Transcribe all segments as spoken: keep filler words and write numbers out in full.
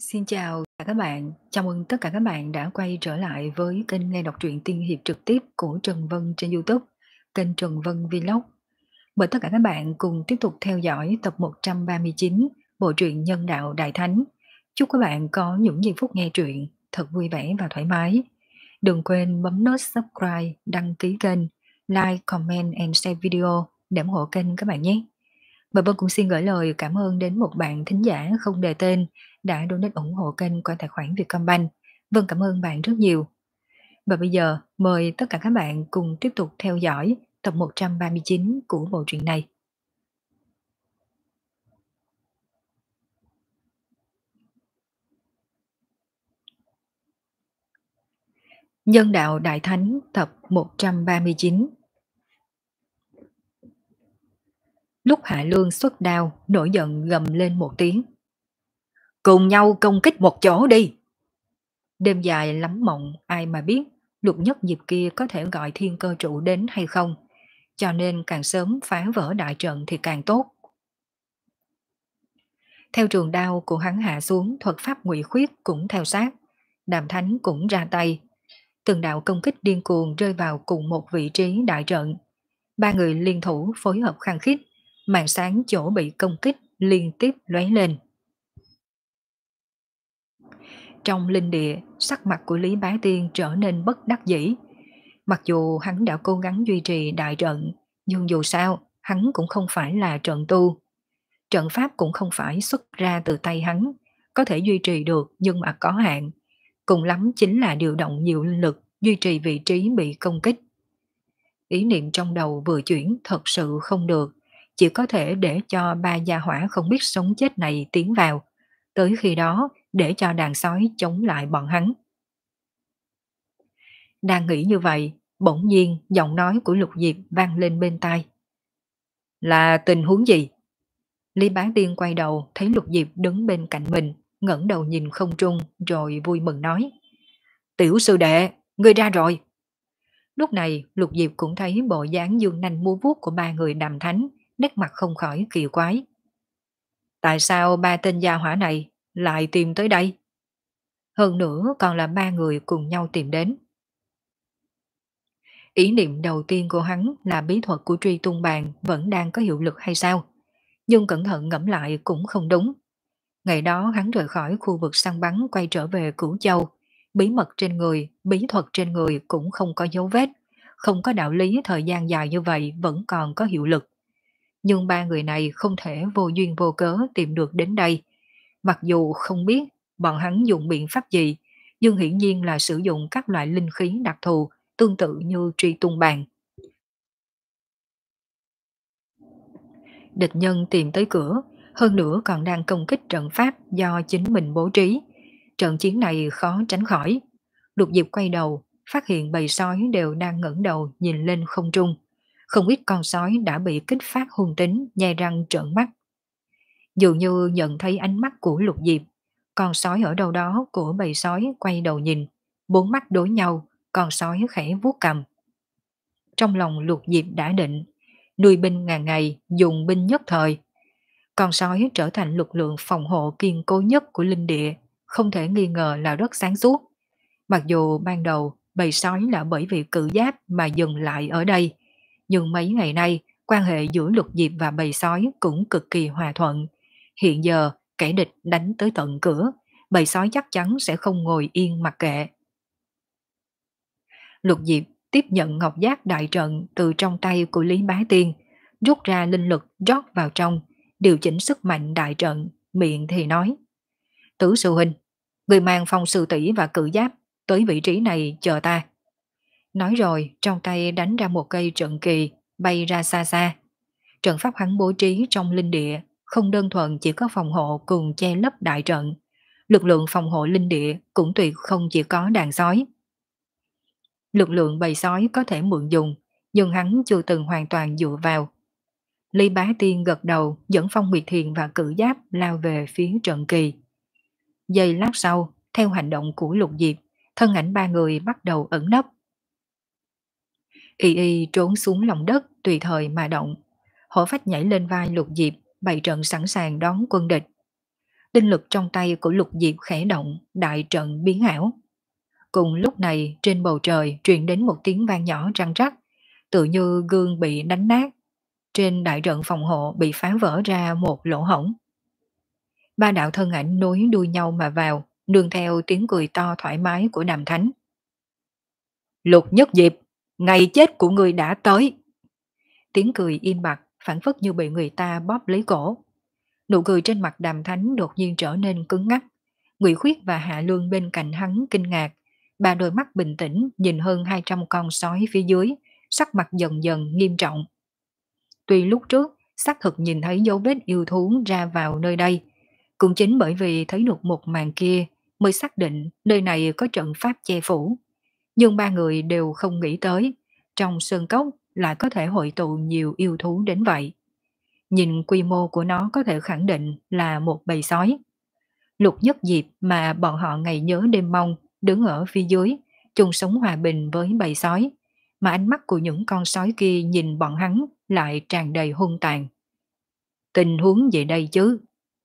Xin chào tất cả các bạn, chào mừng tất cả các bạn đã quay trở lại với kênh nghe đọc truyện tiên hiệp trực tiếp của Trần Vân trên YouTube, kênh Trần Vân Vlog. Mời tất cả các bạn cùng tiếp tục theo dõi tập một trăm ba mươi chín bộ truyện Nhân đạo Đại Thánh. Chúc các bạn có những giây phút nghe truyện thật vui vẻ và thoải mái. Đừng quên bấm nút subscribe, đăng ký kênh, like, comment and share video để ủng hộ kênh các bạn nhé. Và Vân cũng xin gửi lời cảm ơn đến một bạn thính giả không đề tên đã donate ủng hộ kênh qua tài khoản Vietcombank. Vân cảm ơn bạn rất nhiều. Và bây giờ mời tất cả các bạn cùng tiếp tục theo dõi tập một trăm ba mươi chín của bộ truyện này. Nhân đạo Đại Thánh tập một trăm ba mươi chín. Lúc Hạ Lương xuất đao, nổi giận gầm lên một tiếng. Cùng nhau công kích một chỗ đi. Đêm dài lắm mộng, ai mà biết Lục Nhất dịp kia có thể gọi thiên cơ trụ đến hay không, cho nên càng sớm phá vỡ đại trận thì càng tốt. Theo trường đao của hắn hạ xuống, thuật pháp ngụy khuyết cũng theo sát, Đàm Thánh cũng ra tay. Từng đạo công kích điên cuồng rơi vào cùng một vị trí đại trận. Ba người liên thủ phối hợp khăng khít, màn sáng chỗ bị công kích liên tiếp lóe lên. Trong linh địa, sắc mặt của Lý Bá Tiên trở nên bất đắc dĩ. Mặc dù hắn đã cố gắng duy trì đại trận, nhưng dù sao, hắn cũng không phải là trận tu. Trận pháp cũng không phải xuất ra từ tay hắn, có thể duy trì được nhưng mà có hạn. Cùng lắm chính là điều động nhiều linh lực, duy trì vị trí bị công kích. Ý niệm trong đầu vừa chuyển thật sự không được, chỉ có thể để cho ba gia hỏa không biết sống chết này tiến vào. Tới khi đó, để cho đàn sói chống lại bọn hắn. Đang nghĩ như vậy, bỗng nhiên giọng nói của Lục Diệp vang lên bên tai. Là tình huống gì? Lý Bán Tiên quay đầu thấy Lục Diệp đứng bên cạnh mình, ngẩng đầu nhìn không trung rồi vui mừng nói. Tiểu sư đệ, ngươi ra rồi. Lúc này Lục Diệp cũng thấy bộ dáng dương nanh múa vuốt của ba người Đàm Thánh, nét mặt không khỏi kỳ quái. Tại sao ba tên gia hỏa này lại tìm tới đây? Hơn nữa còn là ba người cùng nhau tìm đến. Ý niệm đầu tiên của hắn là bí thuật của truy tung bàn vẫn đang có hiệu lực hay sao? Nhưng cẩn thận ngẫm lại cũng không đúng. Ngày đó hắn rời khỏi khu vực săn bắn quay trở về Cửu Châu. Bí mật trên người, bí thuật trên người cũng không có dấu vết. Không có đạo lý thời gian dài như vậy vẫn còn có hiệu lực. Nhưng ba người này không thể vô duyên vô cớ tìm được đến đây. Mặc dù không biết bọn hắn dùng biện pháp gì, nhưng hiển nhiên là sử dụng các loại linh khí đặc thù tương tự như truy tung bàn. Địch nhân tìm tới cửa, hơn nữa còn đang công kích trận pháp do chính mình bố trí. Trận chiến này khó tránh khỏi. Lục Diệp quay đầu, phát hiện bầy sói đều đang ngẩng đầu nhìn lên không trung. Không ít con sói đã bị kích phát hung tính, nhe răng trợn mắt. Dường như nhận thấy ánh mắt của Lục Diệp, con sói ở đâu đó của bầy sói quay đầu nhìn, bốn mắt đối nhau, con sói khẽ vuốt cầm. Trong lòng Lục Diệp đã định, nuôi binh ngàn ngày, dùng binh nhất thời. Con sói trở thành lực lượng phòng hộ kiên cố nhất của linh địa, không thể nghi ngờ là rất sáng suốt. Mặc dù ban đầu bầy sói là bởi vì cự giáp mà dừng lại ở đây, nhưng mấy ngày nay quan hệ giữa Lục Diệp và bầy sói cũng cực kỳ hòa thuận. Hiện giờ kẻ địch đánh tới tận cửa, bầy sói chắc chắn sẽ không ngồi yên mặc kệ. Lục Diệp tiếp nhận ngọc giác đại trận từ trong tay của Lý Bá Tiên, rút ra linh lực rót vào trong, điều chỉnh sức mạnh đại trận, miệng thì nói. Tứ sư huynh, người mang phong sư tỷ và cự giáp tới vị trí này chờ ta. Nói rồi trong tay đánh ra một cây trận kỳ bay ra xa xa. Trận pháp hắn bố trí trong linh địa không đơn thuần chỉ có phòng hộ cùng che lấp đại trận. Lực lượng phòng hộ linh địa cũng tuyệt không chỉ có đàn sói. Lực lượng bầy sói có thể mượn dùng, nhưng hắn chưa từng hoàn toàn dựa vào. Lý Bá Tiên gật đầu dẫn Phong Nguyệt Thiền và cự giáp lao về phía trận kỳ. Giây lát sau, theo hành động của Lục Diệp, thân ảnh ba người bắt đầu ẩn nấp. Y Y trốn xuống lòng đất tùy thời mà động. Hổ phách nhảy lên vai Lục Diệp, bày trận sẵn sàng đón quân địch. Tinh lực trong tay của Lục Diệp khẽ động, đại trận biến ảo. Cùng lúc này trên bầu trời truyền đến một tiếng vang nhỏ răng rắc, tự như gương bị đánh nát. Trên đại trận phòng hộ bị phá vỡ ra một lỗ hổng. Ba đạo thân ảnh nối đuôi nhau mà vào, nương theo tiếng cười to thoải mái của Đàm Thánh. Lục Nhất Diệp, ngày chết của ngươi đã tới. Tiếng cười im bặt, phản phất như bị người ta bóp lấy cổ. Nụ cười trên mặt Đàm Thánh đột nhiên trở nên cứng ngắc. Ngụy Khuyết và Hạ Lương bên cạnh hắn kinh ngạc, ba đôi mắt bình tĩnh nhìn hơn hai trăm con sói phía dưới, sắc mặt dần dần nghiêm trọng. Tuy lúc trước xác thực nhìn thấy dấu vết yêu thú ra vào nơi đây, cũng chính bởi vì thấy được một màn kia mới xác định nơi này có trận pháp che phủ. Nhưng ba người đều không nghĩ tới, trong sơn cốc lại có thể hội tụ nhiều yêu thú đến vậy. Nhìn quy mô của nó có thể khẳng định là một bầy sói. Lục Nhất Diệp mà bọn họ ngày nhớ đêm mong đứng ở phía dưới, chung sống hòa bình với bầy sói, mà ánh mắt của những con sói kia nhìn bọn hắn lại tràn đầy hung tàn. Tình huống gì đây chứ?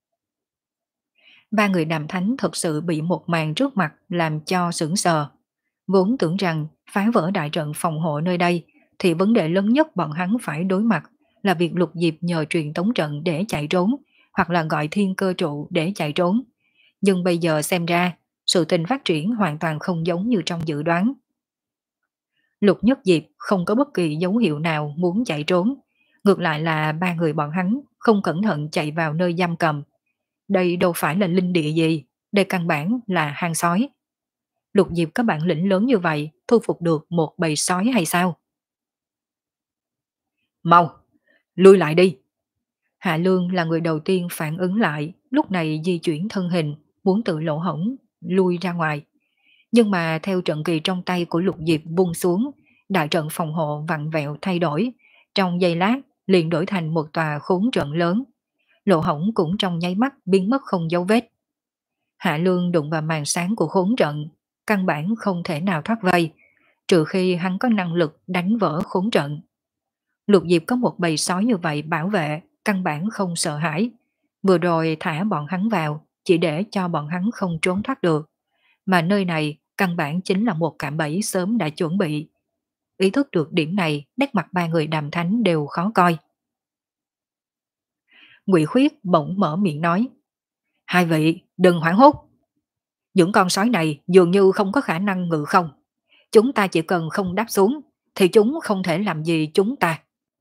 Ba người Đàm Thánh thật sự bị một màn trước mặt làm cho sững sờ. Vốn tưởng rằng phá vỡ đại trận phòng hộ nơi đây thì vấn đề lớn nhất bọn hắn phải đối mặt là việc Lục Diệp nhờ truyền tống trận để chạy trốn, hoặc là gọi thiên cơ trụ để chạy trốn. Nhưng bây giờ xem ra, sự tình phát triển hoàn toàn không giống như trong dự đoán. Lục Nhất Diệp không có bất kỳ dấu hiệu nào muốn chạy trốn, ngược lại là ba người bọn hắn không cẩn thận chạy vào nơi giam cầm. Đây đâu phải là linh địa gì, đây căn bản là hang sói. Lục Diệp có bản lĩnh lớn như vậy, thu phục được một bầy sói hay sao? Mau, lui lại đi. Hạ Lương là người đầu tiên phản ứng lại, lúc này di chuyển thân hình, muốn tự lỗ hổng, lui ra ngoài. Nhưng mà theo trận kỳ trong tay của Lục Diệp vung xuống, đại trận phòng hộ vặn vẹo thay đổi, trong giây lát liền đổi thành một tòa khốn trận lớn. Lỗ hổng cũng trong nháy mắt biến mất không dấu vết. Hạ Lương đụng vào màn sáng của khốn trận, căn bản không thể nào thoát vây, trừ khi hắn có năng lực đánh vỡ khốn trận. Lục Diệp có một bầy sói như vậy bảo vệ, căn bản không sợ hãi. Vừa rồi thả bọn hắn vào, chỉ để cho bọn hắn không trốn thoát được. Mà nơi này căn bản chính là một cạm bẫy sớm đã chuẩn bị. Ý thức được điểm này, nét mặt ba người Đàm Thánh đều khó coi. Ngụy Khuyết bỗng mở miệng nói: Hai vị, đừng hoảng hốt. Những con sói này dường như không có khả năng ngự không. Chúng ta chỉ cần không đáp xuống, thì chúng không thể làm gì chúng ta.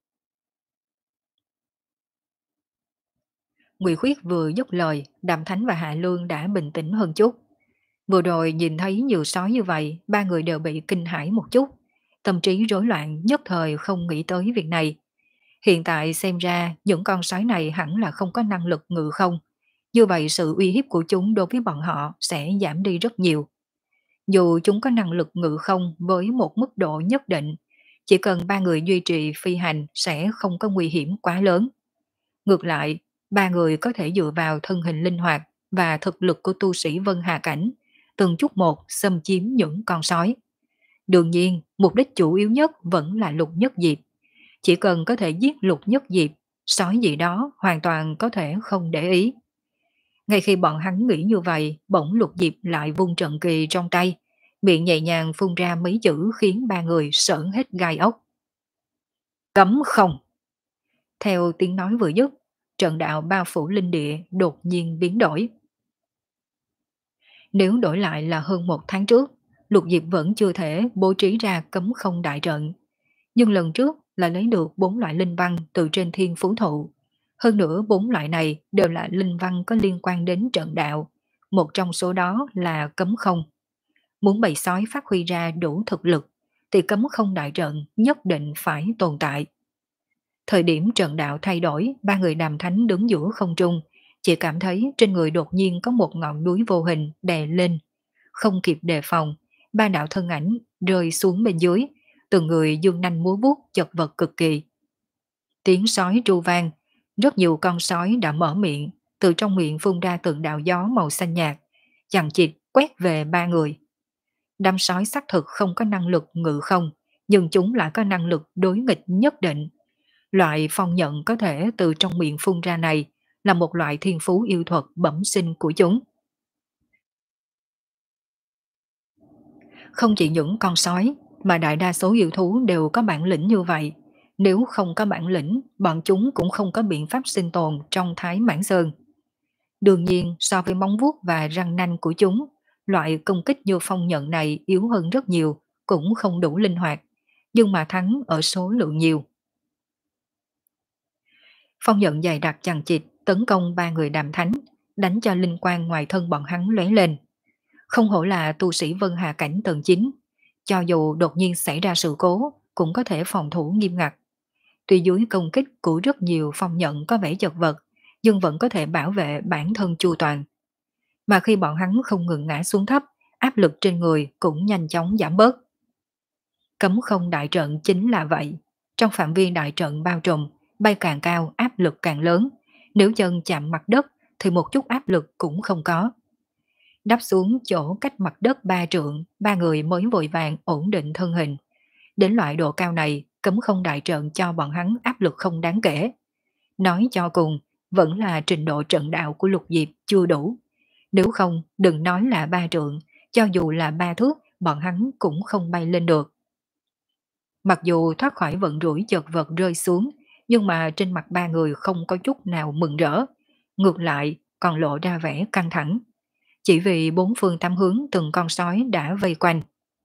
Ngụy Khuyết vừa dứt lời, Đàm Thánh và Hạ Lương đã bình tĩnh hơn chút. Vừa rồi nhìn thấy nhiều sói như vậy, ba người đều bị kinh hãi một chút. Tâm trí rối loạn, nhất thời không nghĩ tới việc này. Hiện tại xem ra những con sói này hẳn là không có năng lực ngự không. Như vậy sự uy hiếp của chúng đối với bọn họ sẽ giảm đi rất nhiều. Dù chúng có năng lực ngự không với một mức độ nhất định, chỉ cần ba người duy trì phi hành sẽ không có nguy hiểm quá lớn. Ngược lại, ba người có thể dựa vào thân hình linh hoạt và thực lực của tu sĩ Vân Hà Cảnh, từng chút một xâm chiếm những con sói. Đương nhiên, mục đích chủ yếu nhất vẫn là Lục Nhất Diệp. Chỉ cần có thể giết Lục Nhất Diệp, sói gì đó hoàn toàn có thể không để ý. Ngay khi bọn hắn nghĩ như vậy, bỗng Lục Diệp lại vung trận kỳ trong tay, miệng nhẹ nhàng phun ra mấy chữ khiến ba người sởn hết gai ốc. Cấm không! Theo tiếng nói vừa dứt, trận đạo bao phủ linh địa đột nhiên biến đổi. Nếu đổi lại là hơn một tháng trước, Lục Diệp vẫn chưa thể bố trí ra cấm không đại trận. Nhưng lần trước là lấy được bốn loại linh văn từ trên thiên phú thụ. Hơn nữa bốn loại này đều là linh văn có liên quan đến trận đạo. Một trong số đó là cấm không. Muốn bầy sói phát huy ra đủ thực lực, thì cấm không đại trận nhất định phải tồn tại. Thời điểm trận đạo thay đổi, ba người Đàm Thánh đứng giữa không trung, chỉ cảm thấy trên người đột nhiên có một ngọn núi vô hình đè lên. Không kịp đề phòng, ba đạo thân ảnh rơi xuống bên dưới, từng người dương nanh múa vuốt chật vật cực kỳ. Tiếng sói tru vang, rất nhiều con sói đã mở miệng, từ trong miệng phun ra từng đạo gió màu xanh nhạt, chằng chịt quét về ba người. Đám sói xác thực không có năng lực ngự không, nhưng chúng lại có năng lực đối nghịch nhất định. Loại phong nhận có thể từ trong miệng phun ra này là một loại thiên phú yêu thuật bẩm sinh của chúng. Không chỉ những con sói, mà đại đa số yêu thú đều có bản lĩnh như vậy. Nếu không có bản lĩnh, bọn chúng cũng không có biện pháp sinh tồn trong Thái Mãn Sơn. Đương nhiên, so với móng vuốt và răng nanh của chúng, loại công kích như phong nhận này yếu hơn rất nhiều, cũng không đủ linh hoạt, nhưng mà thắng ở số lượng nhiều. Phong nhận dài đặc chằng chịt tấn công ba người Đàm Thánh, đánh cho linh quang ngoài thân bọn hắn lóe lên. Không hổ là tu sĩ Vân Hà cảnh tầng chín, cho dù đột nhiên xảy ra sự cố, cũng có thể phòng thủ nghiêm ngặt. Tuy dưới công kích của rất nhiều phong nhận có vẻ chật vật, nhưng vẫn có thể bảo vệ bản thân chu toàn. Mà khi bọn hắn không ngừng ngã xuống thấp, áp lực trên người cũng nhanh chóng giảm bớt. Cấm không đại trận chính là vậy. Trong phạm vi đại trận bao trùm, bay càng cao áp lực càng lớn. Nếu chân chạm mặt đất thì một chút áp lực cũng không có. Đáp xuống chỗ cách mặt đất ba trượng, ba người mới vội vàng ổn định thân hình. Đến loại độ cao này, cấm không đại trận cho bọn hắn áp lực không đáng kể. Nói cho cùng, vẫn là trình độ trận đạo của Lục Diệp chưa đủ. Nếu không, đừng nói là ba trượng, cho dù là ba thước, bọn hắn cũng không bay lên được. Mặc dù thoát khỏi vận rủi chật vật rơi xuống, nhưng mà trên mặt ba người không có chút nào mừng rỡ. Ngược lại, còn lộ ra vẻ căng thẳng. Chỉ vì bốn phương tám hướng từng con sói đã vây quanh.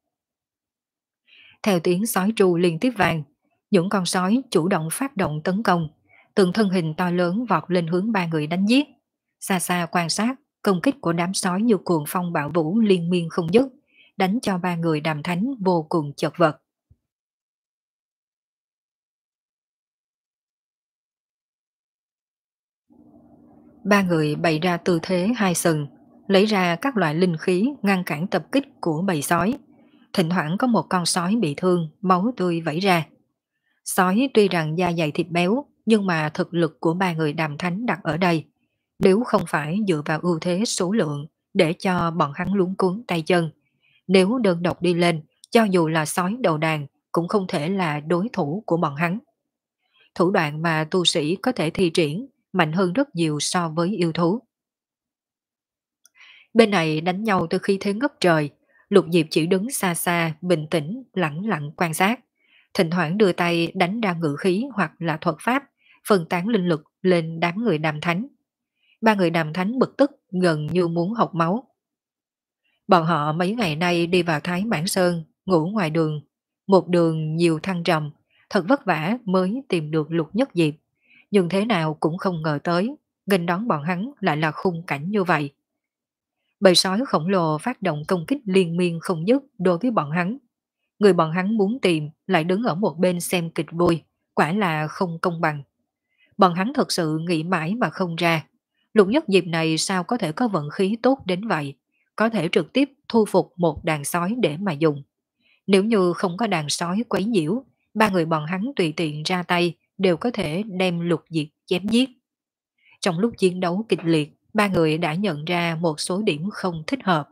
Theo tiếng sói tru liên tiếp vang, những con sói chủ động phát động tấn công, từng thân hình to lớn vọt lên hướng ba người đánh giết. Xa xa quan sát, công kích của đám sói như cuồng phong bạo vũ liên miên không dứt, đánh cho ba người Đàm Thánh vô cùng chật vật. Ba người bày ra tư thế hai sừng, lấy ra các loại linh khí ngăn cản tập kích của bầy sói. Thỉnh thoảng có một con sói bị thương, máu tươi vẩy ra. Sói tuy rằng da dày thịt béo, nhưng mà thực lực của ba người Đàm Thánh đặt ở đây. Nếu không phải dựa vào ưu thế số lượng để cho bọn hắn luống cuốn tay chân, nếu đơn độc đi lên, cho dù là sói đầu đàn cũng không thể là đối thủ của bọn hắn. Thủ đoạn mà tu sĩ có thể thi triển mạnh hơn rất nhiều so với yêu thú. Bên này đánh nhau từ khi thế ngất trời, Lục Diệp chỉ đứng xa xa, bình tĩnh, lặng lặng quan sát. Thỉnh thoảng đưa tay đánh ra ngự khí hoặc là thuật pháp, phân tán linh lực lên đám người Đàm Thánh. Ba người Đàm Thánh bực tức gần như muốn học máu. Bọn họ mấy ngày nay đi vào Thái Mãn Sơn, ngủ ngoài đường. Một đường nhiều thăng trầm, thật vất vả mới tìm được Lục Nhất Diệp. Nhưng thế nào cũng không ngờ tới, nghênh đón bọn hắn lại là khung cảnh như vậy. Bầy sói khổng lồ phát động công kích liên miên không dứt đối với bọn hắn. Người bọn hắn muốn tìm lại đứng ở một bên xem kịch vui, quả là không công bằng. Bọn hắn thật sự nghĩ mãi mà không ra. Lục Nhất Diệp này sao có thể có vận khí tốt đến vậy, có thể trực tiếp thu phục một đàn sói để mà dùng. Nếu như không có đàn sói quấy nhiễu, ba người bọn hắn tùy tiện ra tay đều có thể đem Lục Diệp chém giết. Trong lúc chiến đấu kịch liệt, ba người đã nhận ra một số điểm không thích hợp.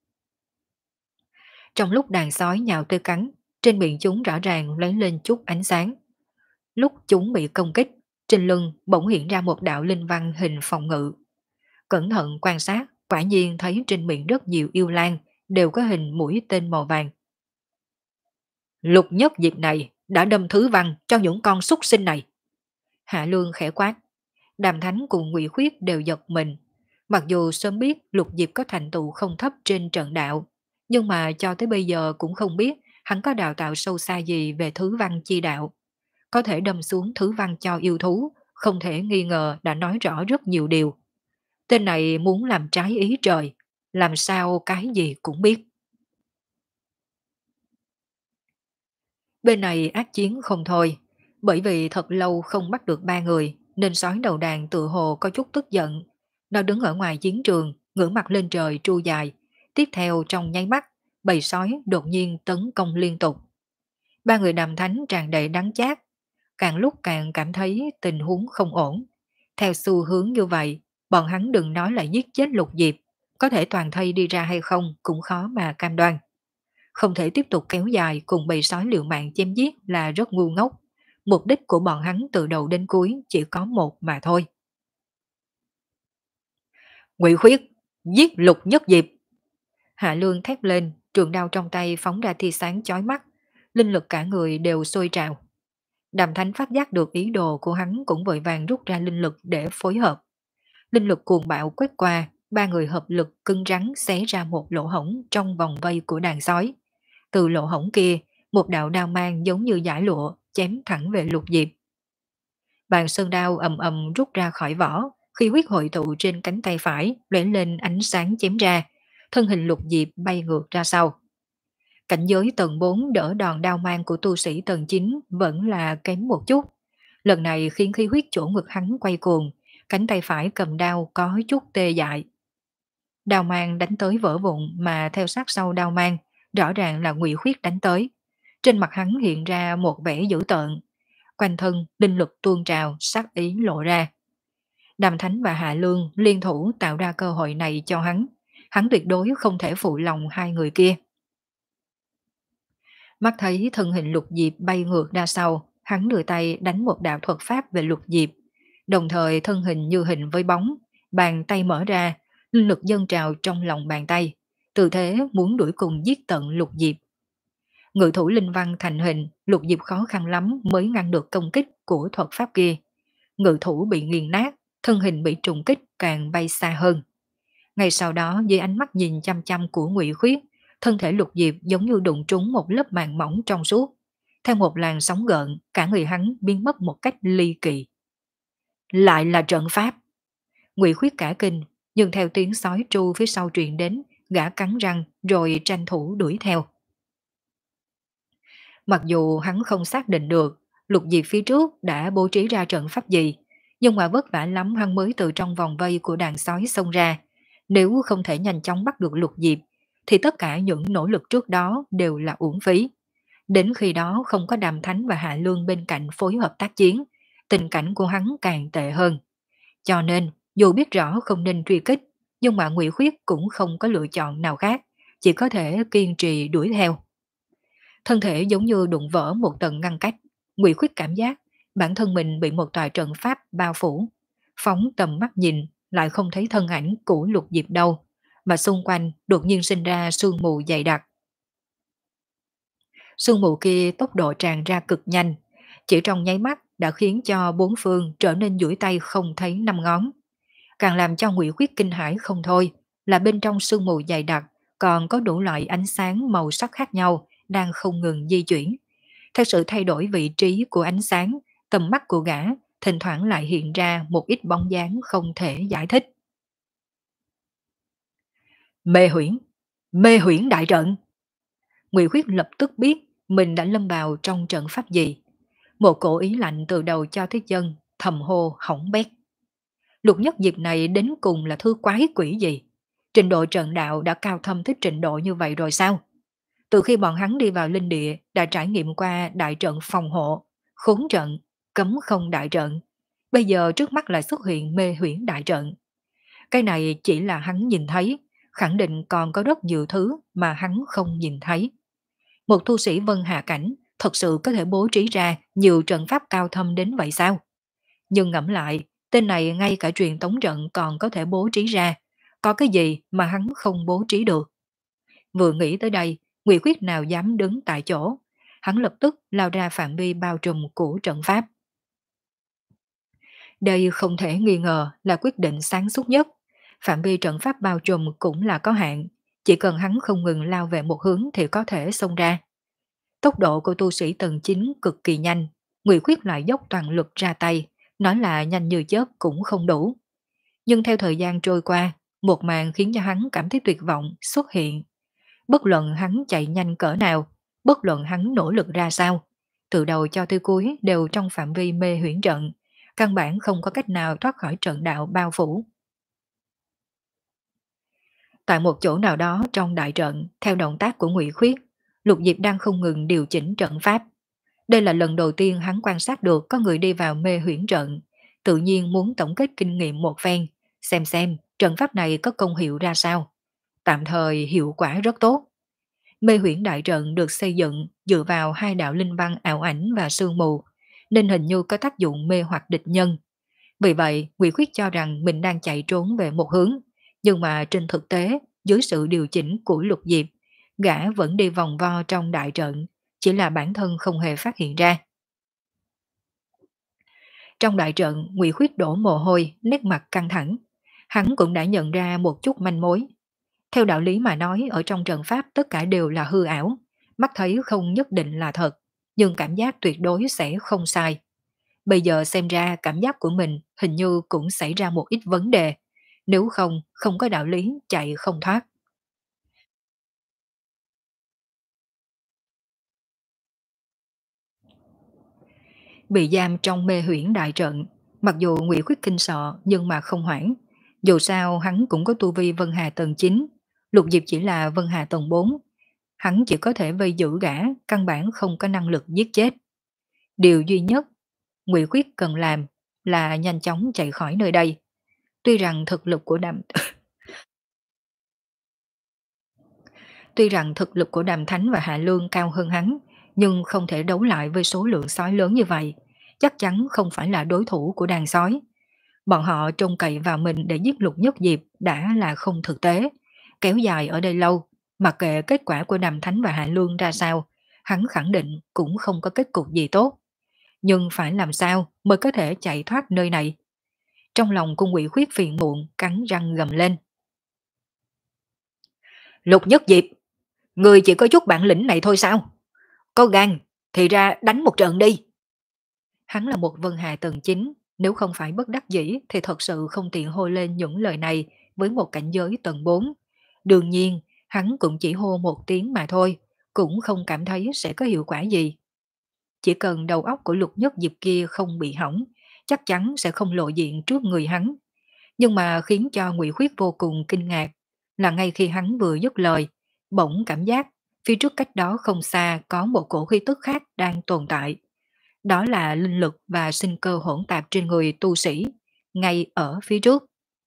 Trong lúc đàn sói nhào tới cắn, trên miệng chúng rõ ràng lấy lên chút ánh sáng. Lúc chúng bị công kích, trên lưng bỗng hiện ra một đạo linh văn hình phòng ngự. Cẩn thận quan sát, quả nhiên thấy trên miệng rất nhiều yêu lan, đều có hình mũi tên màu vàng. Lục Nhất Diệp này đã đâm thứ văn cho những con súc sinh này. Hạ Lương khẽ quát. Đàm Thánh cùng Ngụy Khuyết đều giật mình. Mặc dù sớm biết Lục Diệp có thành tựu không thấp trên trận đạo, nhưng mà cho tới bây giờ cũng không biết hắn có đào tạo sâu xa gì về thứ văn chi đạo. Có thể đâm xuống thứ văn cho yêu thú, không thể nghi ngờ đã nói rõ rất nhiều điều. Tên này muốn làm trái ý trời, làm sao cái gì cũng biết. Bên này ác chiến không thôi, bởi vì thật lâu không bắt được ba người, nên sói đầu đàn tự hồ có chút tức giận. Nó đứng ở ngoài chiến trường, ngửa mặt lên trời tru dài. Tiếp theo trong nháy mắt, bầy sói đột nhiên tấn công liên tục. Ba người Đàm Thánh tràn đầy đắng chát, càng lúc càng cảm thấy tình huống không ổn. Theo xu hướng như vậy, bọn hắn đừng nói là giết chết Lục Diệp, có thể toàn thây đi ra hay không cũng khó mà cam đoan. Không thể tiếp tục kéo dài cùng bầy sói liều mạng chém giết là rất ngu ngốc. Mục đích của bọn hắn từ đầu đến cuối chỉ có một mà thôi. Ngụy Khuyết, giết Lục Nhất Diệp. Hạ Lương thét lên, trường đao trong tay phóng ra tia sáng chói mắt, linh lực cả người đều sôi trào. Đàm Thánh phát giác được ý đồ của hắn cũng vội vàng rút ra linh lực để phối hợp. Linh lực cuồng bạo quét qua, ba người hợp lực cứng rắn xé ra một lỗ hổng trong vòng vây của đàn sói. Từ lỗ hổng kia, một đạo đao mang giống như giải lụa chém thẳng về Lục Diệp. Bàn sơn đao ầm ầm rút ra khỏi vỏ, khi huyết hội tụ trên cánh tay phải lóe lên ánh sáng chém ra, thân hình Lục Diệp bay ngược ra sau. Cảnh giới tầng bốn đỡ đòn đao mang của tu sĩ tầng chín vẫn là kém một chút. Lần này khiến khí huyết chỗ ngực hắn quay cuồng, cánh tay phải cầm đao có chút tê dại. Đao mang đánh tới vỡ vụn mà theo sát sau đao mang, rõ ràng là Ngụy Khuyết đánh tới. Trên mặt hắn hiện ra một vẻ dữ tợn, quanh thân linh lực tuôn trào, sát ý lộ ra. Đàm Thánh và Hạ Lương liên thủ tạo ra cơ hội này cho hắn, hắn tuyệt đối không thể phụ lòng hai người kia. Mắt thấy thân hình Lục Diệp bay ngược ra sau, hắn đưa tay đánh một đạo thuật pháp về Lục Diệp, đồng thời thân hình như hình với bóng, bàn tay mở ra, linh lực dâng trào trong lòng bàn tay, tư thế muốn đuổi cùng giết tận Lục Diệp. Ngự thủ linh văn thành hình, Lục Diệp khó khăn lắm mới ngăn được công kích của thuật pháp kia. Ngự thủ bị nghiền nát, thân hình bị trùng kích càng bay xa hơn. Ngay sau đó dưới ánh mắt nhìn chăm chăm của Ngụy Khuyết, thân thể Lục Diệp giống như đụng trúng một lớp màng mỏng trong suốt. Theo một làn sóng gợn, cả người hắn biến mất một cách ly kỳ. Lại là trận pháp. Ngụy Khuyết cả kinh, nhưng theo tiếng sói tru phía sau truyền đến, gã cắn răng rồi tranh thủ đuổi theo. Mặc dù hắn không xác định được Lục Diệp phía trước đã bố trí ra trận pháp gì, nhưng mà vất vả lắm hắn mới từ trong vòng vây của đàn sói xông ra. Nếu không thể nhanh chóng bắt được Lục Diệp, thì tất cả những nỗ lực trước đó đều là uổng phí. Đến khi đó không có Đàm Thánh và Hạ Lương bên cạnh phối hợp tác chiến, tình cảnh của hắn càng tệ hơn. Cho nên, dù biết rõ không nên truy kích, nhưng mà Ngụy Khuyết cũng không có lựa chọn nào khác, chỉ có thể kiên trì đuổi theo. Thân thể giống như đụng vỡ một tầng ngăn cách, Ngụy Khuyết cảm giác bản thân mình bị một tòa trận pháp bao phủ. Phóng tầm mắt nhìn, lại không thấy thân ảnh của Lục Diệp đâu, mà xung quanh đột nhiên sinh ra sương mù dày đặc. Sương mù kia tốc độ tràn ra cực nhanh, chỉ trong nháy mắt đã khiến cho bốn phương trở nên duỗi tay không thấy năm ngón. Càng làm cho Ngụy Khuyết kinh hãi không thôi, là bên trong sương mù dày đặc còn có đủ loại ánh sáng màu sắc khác nhau đang không ngừng di chuyển. Theo sự thay đổi vị trí của ánh sáng, tầm mắt của gã thỉnh thoảng lại hiện ra một ít bóng dáng không thể giải thích. Mê huyễn, mê huyễn đại trận. Ngụy Khuyết lập tức biết mình đã lâm vào trong trận pháp gì. Một cổ ý lạnh từ đầu cho tới chân, thầm hô hỏng bét. Lục Nhất Diệp này đến cùng là thứ quái quỷ gì? Trình độ trận đạo đã cao thâm tới trình độ như vậy rồi sao? Từ khi bọn hắn đi vào linh địa đã trải nghiệm qua đại trận phòng hộ, khốn trận, cấm không đại trận. Bây giờ trước mắt lại xuất hiện mê huyễn đại trận. Cái này chỉ là hắn nhìn thấy, khẳng định còn có rất nhiều thứ mà hắn không nhìn thấy. Một tu sĩ Vân Hạ Cảnh thật sự có thể bố trí ra nhiều trận pháp cao thâm đến vậy sao? Nhưng ngẫm lại, tên này ngay cả truyền tống trận còn có thể bố trí ra. Có cái gì mà hắn không bố trí được? Vừa nghĩ tới đây, Ngụy Khuyết nào dám đứng tại chỗ. Hắn lập tức lao ra phạm vi bao trùm của trận pháp. Đây không thể nghi ngờ là quyết định sáng suốt nhất. Phạm vi trận pháp bao trùm cũng là có hạn. Chỉ cần hắn không ngừng lao về một hướng thì có thể xông ra. Tốc độ của tu sĩ tầng chín cực kỳ nhanh. Ngụy Khuyết lại dốc toàn lực ra tay. Nói là nhanh như chớp cũng không đủ. Nhưng theo thời gian trôi qua, một màn khiến cho hắn cảm thấy tuyệt vọng xuất hiện. Bất luận hắn chạy nhanh cỡ nào, bất luận hắn nỗ lực ra sao, từ đầu cho tới cuối đều trong phạm vi mê huyễn trận, căn bản không có cách nào thoát khỏi trận đạo bao phủ. Tại một chỗ nào đó trong đại trận, theo động tác của Ngụy Khuyết, Lục Diệp đang không ngừng điều chỉnh trận pháp. Đây là lần đầu tiên hắn quan sát được có người đi vào mê huyễn trận, tự nhiên muốn tổng kết kinh nghiệm một phen, xem xem trận pháp này có công hiệu ra sao. Tạm thời hiệu quả rất tốt. Mê huyễn đại trận được xây dựng dựa vào hai đạo linh văn ảo ảnh và sương mù, nên hình như có tác dụng mê hoặc địch nhân. Vì vậy, Ngụy Khuyết cho rằng mình đang chạy trốn về một hướng, Nhưng mà trên thực tế, dưới sự điều chỉnh của Lục Diệp, gã vẫn đi vòng vo trong đại trận, chỉ là bản thân không hề phát hiện ra. Trong đại trận, Ngụy Khuyết đổ mồ hôi, nét mặt căng thẳng. Hắn cũng đã nhận ra một chút manh mối. Theo đạo lý mà nói, ở trong trận pháp tất cả đều là hư ảo, mắt thấy không nhất định là thật, nhưng cảm giác tuyệt đối sẽ không sai. Bây giờ xem ra cảm giác của mình hình như cũng xảy ra một ít vấn đề, nếu không, không có đạo lý chạy không thoát. Bị giam trong mê huyễn đại trận, mặc dù Ngụy Khuyết kinh sợ nhưng mà không hoảng. Dù sao hắn cũng có tu vi Vân Hà tầng chín, Lục Diệp chỉ là Vân Hà tầng bốn. Hắn chỉ có thể vây giữ gã, căn bản không có năng lực giết chết. Điều duy nhất Ngụy Khuyết cần làm là nhanh chóng chạy khỏi nơi đây. Tuy rằng thực lực của đàm tuy rằng thực lực của Đàm Thánh và Hạ Lương cao hơn hắn, nhưng không thể đấu lại với số lượng sói lớn như vậy, chắc chắn không phải là đối thủ của đàn sói. Bọn họ trông cậy vào mình để giết Lục Nhất Diệp đã là không thực tế. Kéo dài ở đây lâu, mặc kệ kết quả của Đàm Thánh và Hạ Lương ra sao, hắn khẳng định cũng không có kết cục gì tốt. Nhưng phải làm sao mới có thể chạy thoát nơi này? Trong lòng cung Ngụy Khuyết phiền muộn, cắn răng gầm lên. Lục Nhất Diệp, người chỉ có chút bản lĩnh này thôi sao? Có gan thì ra đánh một trận đi. Hắn là một Vân Hà tầng chín, nếu không phải bất đắc dĩ thì thật sự không tiện hô lên những lời này với một cảnh giới tầng bốn. Đương nhiên, hắn cũng chỉ hô một tiếng mà thôi, cũng không cảm thấy sẽ có hiệu quả gì. Chỉ cần đầu óc của Lục Nhất Diệp kia không bị hỏng, chắc chắn sẽ không lộ diện trước người hắn. Nhưng mà khiến cho Ngụy Khuyết vô cùng kinh ngạc là ngay khi hắn vừa dứt lời, bỗng cảm giác phía trước cách đó không xa có một cổ khí tức khác đang tồn tại. Đó là linh lực và sinh cơ hỗn tạp trên người tu sĩ, ngay ở phía trước.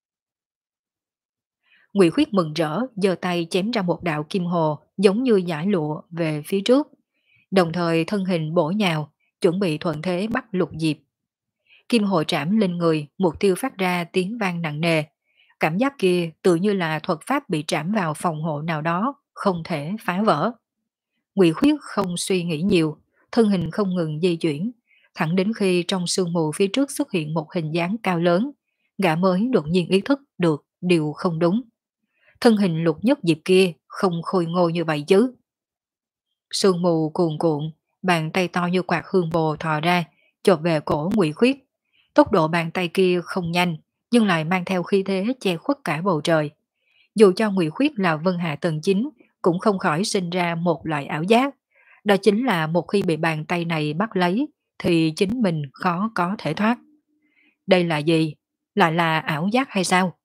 Ngụy Khuyết mừng rỡ, giơ tay chém ra một đạo kim hồ giống như giải lụa về phía trước, đồng thời thân hình bổ nhào, chuẩn bị thuận thế bắt Lục Diệp. Kim hồ trảm lên người, mục tiêu phát ra tiếng vang nặng nề. Cảm giác kia tự như là thuật pháp bị trảm vào phòng hộ nào đó, không thể phá vỡ. Ngụy Khuyết không suy nghĩ nhiều, thân hình không ngừng di chuyển, thẳng đến khi trong sương mù phía trước xuất hiện một hình dáng cao lớn, gã mới đột nhiên ý thức được điều không đúng. Thân hình Lục Nhất Diệp kia không khôi ngô như vậy chứ. Sương mù cuồn cuộn, bàn tay to như quạt hương bồ thò ra, chộp về cổ Ngụy Khuyết. Tốc độ bàn tay kia không nhanh, nhưng lại mang theo khí thế che khuất cả bầu trời. Dù cho Ngụy Khuyết là Vân Hạ tầng chín, cũng không khỏi sinh ra một loại ảo giác. Đó chính là một khi bị bàn tay này bắt lấy, thì chính mình khó có thể thoát. Đây là gì? Lại là ảo giác hay sao?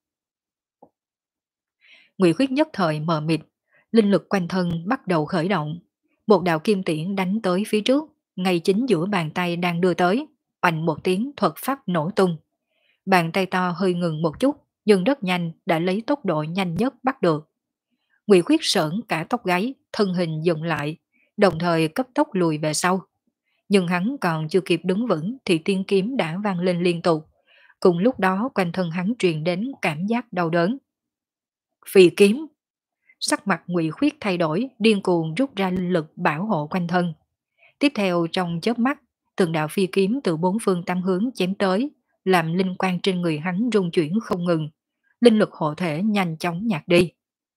Ngụy Khuyết nhất thời mờ mịt, linh lực quanh thân bắt đầu khởi động. Một đạo kim tiễn đánh tới phía trước, ngay chính giữa bàn tay đang đưa tới, oanh một tiếng thuật pháp nổ tung. Bàn tay to hơi ngừng một chút, nhưng rất nhanh đã lấy tốc độ nhanh nhất bắt được. Ngụy Khuyết sởn cả tóc gáy, thân hình dừng lại, đồng thời cấp tốc lùi về sau. Nhưng hắn còn chưa kịp đứng vững thì tiên kiếm đã vang lên liên tục. Cùng lúc đó quanh thân hắn truyền đến cảm giác đau đớn. Phi kiếm. Sắc mặt Ngụy Khuyết thay đổi, điên cuồng rút ra linh lực bảo hộ quanh thân. Tiếp theo trong chớp mắt, từng đạo phi kiếm từ bốn phương tám hướng chém tới, làm linh quang trên người hắn rung chuyển không ngừng. Linh lực hộ thể nhanh chóng nhạt đi.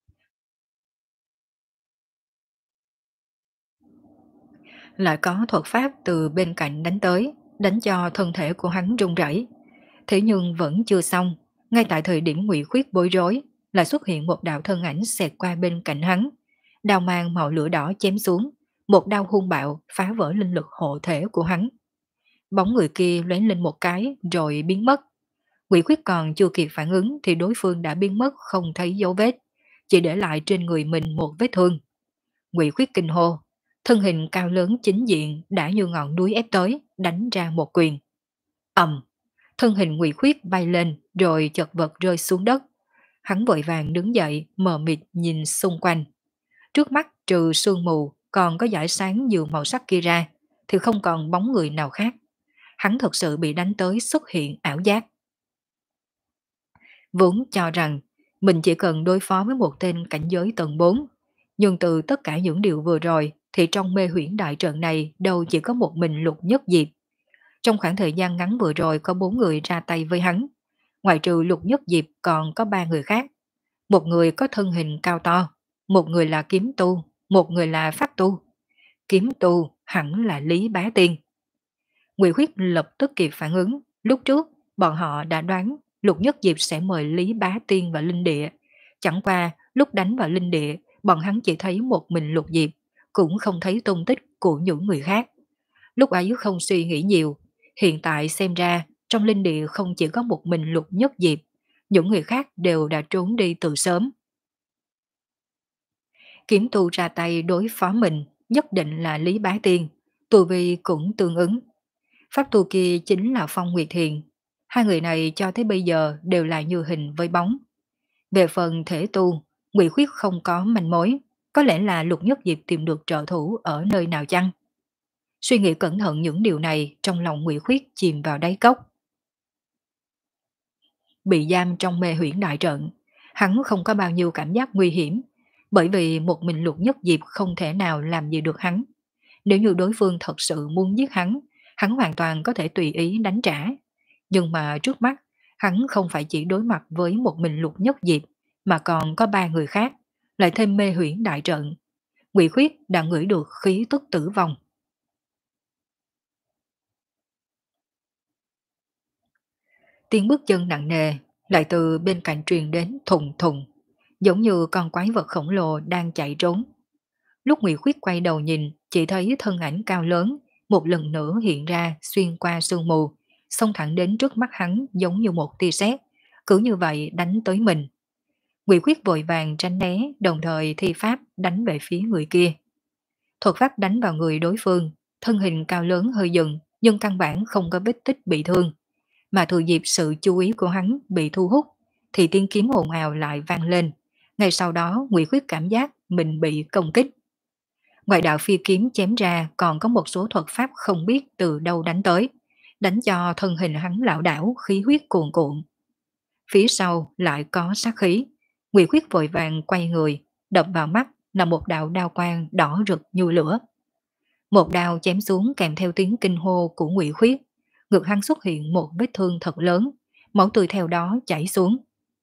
Lại có thuật pháp từ bên cạnh đánh tới, đánh cho thân thể của hắn run rẩy. Thế nhưng vẫn chưa xong, ngay tại thời điểm Ngụy Khuyết bối rối, lại xuất hiện một đạo thân ảnh xẹt qua bên cạnh hắn. Đao mang màu lửa đỏ chém xuống, một đao hung bạo phá vỡ linh lực hộ thể của hắn. Bóng người kia lóe lên một cái rồi biến mất. Ngụy Khuyết còn chưa kịp phản ứng thì đối phương đã biến mất không thấy dấu vết, chỉ để lại trên người mình một vết thương. Ngụy Khuyết kinh hô, thân hình cao lớn chính diện đã như ngọn núi ép tới, đánh ra một quyền. Ầm, thân hình Ngụy Khuyết bay lên rồi chật vật rơi xuống đất. Hắn vội vàng đứng dậy, mờ mịt nhìn xung quanh. Trước mắt trừ sương mù còn có dải sáng nhiều màu sắc kia ra, thì không còn bóng người nào khác. Hắn thật sự bị đánh tới xuất hiện ảo giác. Vốn cho rằng Mình chỉ cần đối phó với một tên cảnh giới tầng bốn. Nhưng từ tất cả những điều vừa rồi thì trong mê huyễn đại trận này đâu chỉ có một mình Lục Nhất Diệp. Trong khoảng thời gian ngắn vừa rồi có bốn người ra tay với hắn. Ngoài trừ Lục Nhất Diệp còn có ba người khác. Một người có thân hình cao to, một người là kiếm tu, một người là pháp tu. Kiếm tu hẳn là Lý Bá Tiên. Ngụy Khuyết lập tức kịp phản ứng, lúc trước bọn họ đã đoán Lục Nhất Diệp sẽ mời Lý Bá Tiên và Linh Địa. Chẳng qua lúc đánh vào Linh Địa, bọn hắn chỉ thấy một mình Lục Diệp, cũng không thấy tung tích của những người khác. Lúc ấy không suy nghĩ nhiều, hiện tại xem ra trong Linh Địa không chỉ có một mình Lục Nhất Diệp, những người khác đều đã trốn đi từ sớm. Kiếm tu ra tay đối phó mình nhất định là Lý Bá Tiên, tu vi cũng tương ứng. Pháp tu kia chính là Phong Nguyệt Thiền. Hai người này cho tới bây giờ đều là như hình với bóng. Về phần thể tu, Ngụy Khuyết không có manh mối, có lẽ là Lục Nhất Diệp tìm được trợ thủ ở nơi nào chăng? Suy nghĩ cẩn thận những điều này, trong lòng Ngụy Khuyết chìm vào đáy cốc. Bị giam trong mê huyễn đại trận, hắn không có bao nhiêu cảm giác nguy hiểm, bởi vì một mình Lục Nhất Diệp không thể nào làm gì được hắn. Nếu như đối phương thật sự muốn giết hắn, hắn hoàn toàn có thể tùy ý đánh trả. Nhưng mà trước mắt, hắn không phải chỉ đối mặt với một mình Lục Nhất Diệp, mà còn có ba người khác, lại thêm mê huyễn đại trận. Ngụy Khuyết đã ngửi được khí tức tử vong. Tiếng bước chân nặng nề lại từ bên cạnh truyền đến thùng thùng, giống như con quái vật khổng lồ đang chạy trốn. Lúc Ngụy Khuyết quay đầu nhìn, chỉ thấy thân ảnh cao lớn một lần nữa hiện ra xuyên qua sương mù, xông thẳng đến trước mắt hắn giống như một tia sét, cứ như vậy đánh tới mình. Ngụy Khuyết vội vàng tránh né, đồng thời thi pháp đánh về phía người kia. Thuật pháp đánh vào người đối phương, thân hình cao lớn hơi dừng, nhưng căn bản không có vết tích bị thương. Mà thừa dịp sự chú ý của hắn bị thu hút, thì tiếng kiếm ồn ào lại vang lên. Ngay sau đó Ngụy Khuyết cảm giác mình bị công kích. Ngoại đạo phi kiếm chém ra còn có một số thuật pháp không biết từ đâu đánh tới, đánh cho thân hình hắn lảo đảo, khí huyết cuồn cuộn. Phía sau lại có sát khí. Ngụy Khuyết vội vàng quay người, đập vào mắt là một đạo đao quang đỏ rực như lửa. Một đao chém xuống kèm theo tiếng kinh hô của Ngụy Khuyết, ngực hắn xuất hiện một vết thương thật lớn, máu tươi theo đó chảy xuống.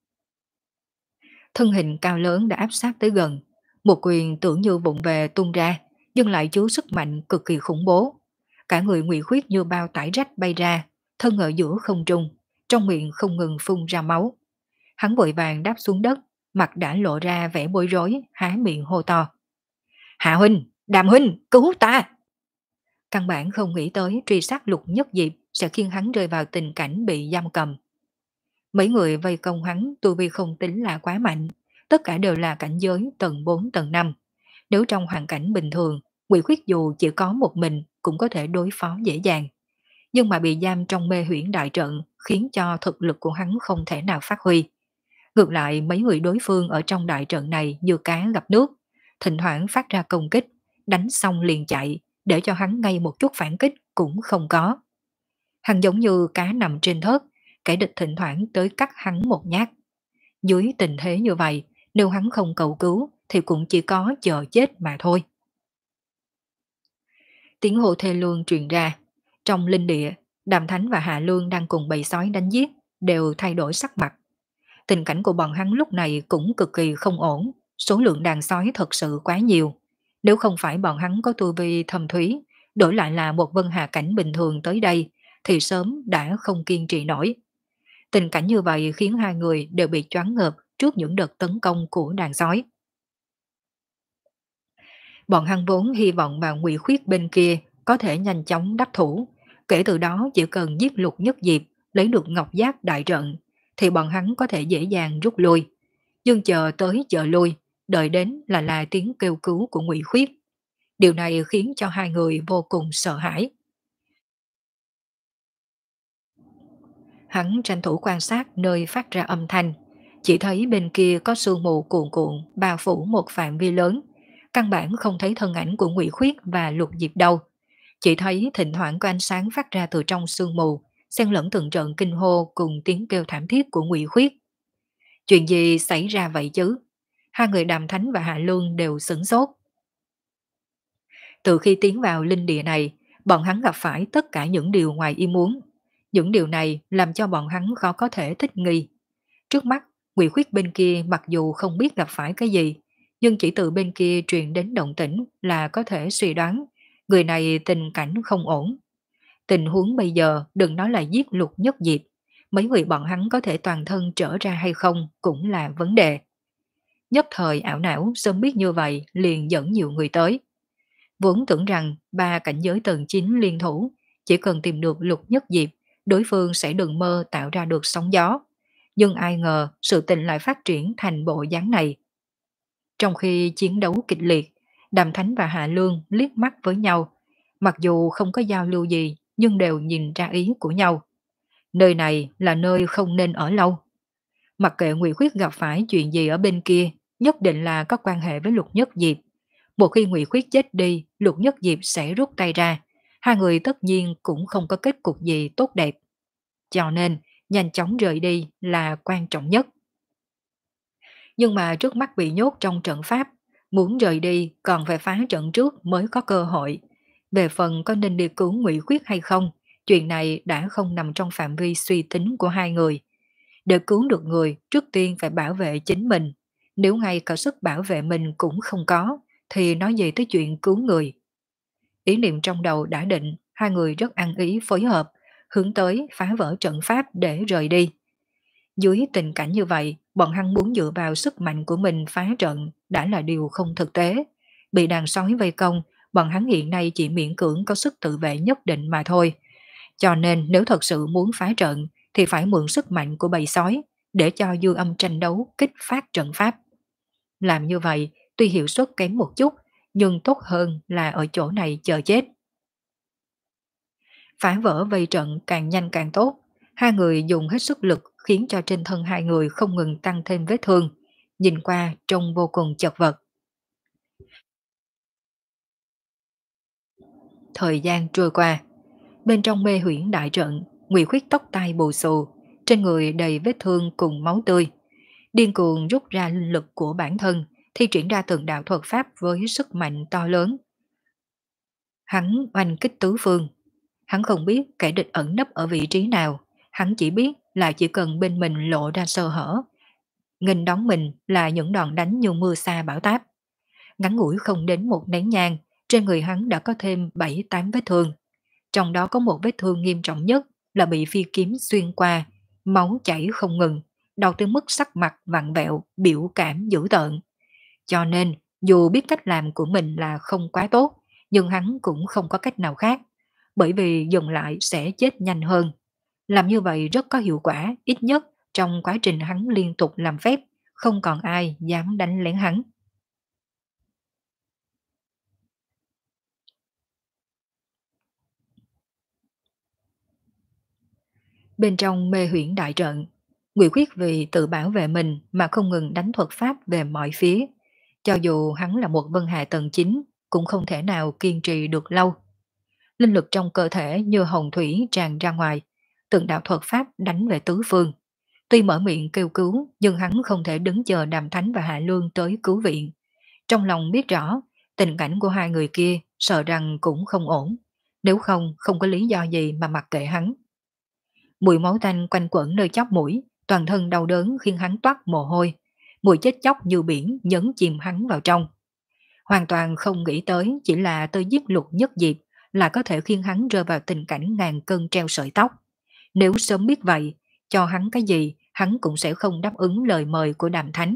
Thân hình cao lớn đã áp sát tới gần, một quyền tưởng như vụng về tung ra, nhưng lại chứa sức mạnh cực kỳ khủng bố. Cả người Ngụy Khuyết như bao tải rách bay ra, thân ở giữa không trung, trong miệng không ngừng phun ra máu. Hắn vội vàng đáp xuống đất, mặt đã lộ ra vẻ bối rối, há miệng hô to. Hạ huynh, Đàm huynh, cứu ta! Căn bản không nghĩ tới truy sát Lục Nhất Diệp sẽ khiến hắn rơi vào tình cảnh bị giam cầm. Mấy người vây công hắn tu vi không tính là quá mạnh, tất cả đều là cảnh giới tầng bốn tầng năm. Nếu trong hoàn cảnh bình thường, Ngụy Khuyết dù chỉ có một mình cũng có thể đối phó dễ dàng. Nhưng mà bị giam trong mê huyễn đại trận khiến cho thực lực của hắn không thể nào phát huy. Ngược lại mấy người đối phương ở trong đại trận này như cá gặp nước, thỉnh thoảng phát ra công kích, đánh xong liền chạy, để cho hắn ngay một chút phản kích cũng không có. Hắn giống như cá nằm trên thớt, kẻ địch thỉnh thoảng tới cắt hắn một nhát. Dưới tình thế như vậy, nếu hắn không cầu cứu thì cũng chỉ có chờ chết mà thôi. Tiếng hô thê lương truyền ra. Trong linh địa, Đàm Thánh và Hạ Lương đang cùng bầy sói đánh giết, đều thay đổi sắc mặt. Tình cảnh của bọn hắn lúc này cũng cực kỳ không ổn, số lượng đàn sói thật sự quá nhiều. Nếu không phải bọn hắn có tu vi thâm thúy, đổi lại là một vân hà cảnh bình thường tới đây, thì sớm đã không kiên trì nổi. Tình cảnh như vậy khiến hai người đều bị choáng ngợp trước những đợt tấn công của đàn sói. Bọn hắn vốn hy vọng vào Ngụy Khuyết bên kia có thể nhanh chóng đắc thủ, kể từ đó chỉ cần giết Lục Nhất Diệp, lấy được ngọc giác đại trận, thì bọn hắn có thể dễ dàng rút lui. Nhưng chờ tới chờ lui, đợi đến là là tiếng kêu cứu của Ngụy Khuyết. Điều này khiến cho hai người vô cùng sợ hãi. Hắn tranh thủ quan sát nơi phát ra âm thanh, chỉ thấy bên kia có sương mù cuồn cuộn bao phủ một phạm vi lớn, căn bản không thấy thân ảnh của Ngụy Khuyết và Lục Diệp đâu. Chỉ thấy thỉnh thoảng có ánh sáng phát ra từ trong sương mù, xen lẫn từng trận kinh hô cùng tiếng kêu thảm thiết của Ngụy Khuyết. Chuyện gì xảy ra vậy chứ? Hai người Đàm Thánh và Hạ Luân đều sửng sốt. Từ khi tiến vào linh địa này, bọn hắn gặp phải tất cả những điều ngoài ý muốn. Những điều này làm cho bọn hắn khó có thể thích nghi. Trước mắt, Ngụy Khuyết bên kia mặc dù không biết gặp phải cái gì, nhưng chỉ từ bên kia truyền đến động tĩnh là có thể suy đoán người này tình cảnh không ổn. Tình huống bây giờ đừng nói là giết Lục Nhất Diệp, mấy người bọn hắn có thể toàn thân trở ra hay không cũng là vấn đề. Nhất thời ảo não sớm biết như vậy liền dẫn nhiều người tới. Vốn tưởng rằng ba cảnh giới tầng chín liên thủ, chỉ cần tìm được Lục Nhất Diệp, đối phương sẽ đừng mơ tạo ra được sóng gió. Nhưng ai ngờ sự tình lại phát triển thành bộ dáng này. Trong khi chiến đấu kịch liệt, Đàm Thánh và Hạ Lương liếc mắt với nhau. Mặc dù không có giao lưu gì, nhưng đều nhìn ra ý của nhau. Nơi này là nơi không nên ở lâu. Mặc kệ Ngụy Khuyết gặp phải chuyện gì ở bên kia, nhất định là có quan hệ với Lục Nhất Diệp. Một khi Ngụy Khuyết chết đi, Lục Nhất Diệp sẽ rút tay ra. Hai người tất nhiên cũng không có kết cục gì tốt đẹp. Cho nên, nhanh chóng rời đi là quan trọng nhất. Nhưng mà trước mắt bị nhốt trong trận pháp, muốn rời đi còn phải phá trận trước mới có cơ hội. Về phần có nên đi cứu Ngụy Khuyết hay không, chuyện này đã không nằm trong phạm vi suy tính của hai người. Để cứu được người, trước tiên phải bảo vệ chính mình. Nếu ngay cả sức bảo vệ mình cũng không có, thì nói gì tới chuyện cứu người. Ý niệm trong đầu đã định, hai người rất ăn ý phối hợp, hướng tới phá vỡ trận pháp để rời đi. Dưới tình cảnh như vậy, bọn hắn muốn dựa vào sức mạnh của mình phá trận đã là điều không thực tế. Bị đàn sói vây công, bọn hắn hiện nay chỉ miễn cưỡng có sức tự vệ nhất định mà thôi. Cho nên nếu thật sự muốn phá trận thì phải mượn sức mạnh của bầy sói để cho dư âm tranh đấu kích phát trận pháp. Làm như vậy tuy hiệu suất kém một chút nhưng tốt hơn là ở chỗ này chờ chết. Phá vỡ vây trận càng nhanh càng tốt. Hai người dùng hết sức lực khiến cho trên thân hai người không ngừng tăng thêm vết thương. Nhìn qua trông vô cùng chật vật. Thời gian trôi qua. Bên trong mê huyễn đại trận, Ngụy Khuyết tóc tai bù xù, trên người đầy vết thương cùng máu tươi. Điên cuồng rút ra linh lực của bản thân, thi triển ra từng đạo thuật pháp với sức mạnh to lớn. Hắn oanh kích tứ phương. Hắn không biết kẻ địch ẩn nấp ở vị trí nào, hắn chỉ biết là chỉ cần bên mình lộ ra sơ hở, nghênh đón mình là những đòn đánh như mưa sa bão táp. Ngắn ngủi không đến một nén nhang, trên người hắn đã có thêm bảy tám vết thương. Trong đó có một vết thương nghiêm trọng nhất là bị phi kiếm xuyên qua, máu chảy không ngừng, đau tới mức sắc mặt vặn vẹo, biểu cảm dữ tợn. Cho nên, dù biết cách làm của mình là không quá tốt, nhưng hắn cũng không có cách nào khác, bởi vì dừng lại sẽ chết nhanh hơn. Làm như vậy rất có hiệu quả, ít nhất trong quá trình hắn liên tục làm phép, không còn ai dám đánh lén hắn. Bên trong mê huyễn đại trận, Ngụy Khuyết vì tự bảo vệ mình mà không ngừng đánh thuật pháp về mọi phía. Cho dù hắn là một vân hà tầng chín, cũng không thể nào kiên trì được lâu. Linh lực trong cơ thể như hồng thủy tràn ra ngoài, từng đạo thuật pháp đánh về tứ phương. Tuy mở miệng kêu cứu, nhưng hắn không thể đứng chờ Đàm Thánh và Hạ Lương tới cứu viện. Trong lòng biết rõ, tình cảnh của hai người kia sợ rằng cũng không ổn. Nếu không, không có lý do gì mà mặc kệ hắn. Mùi máu tanh quanh quẩn nơi chóp mũi, toàn thân đau đớn khiến hắn toát mồ hôi. Mùi chết chóc như biển nhấn chìm hắn vào trong. Hoàn toàn không nghĩ tới chỉ là tới giết Lục Nhất Diệp là có thể khiến hắn rơi vào tình cảnh ngàn cân treo sợi tóc. Nếu sớm biết vậy, cho hắn cái gì, hắn cũng sẽ không đáp ứng lời mời của Đàm Thánh.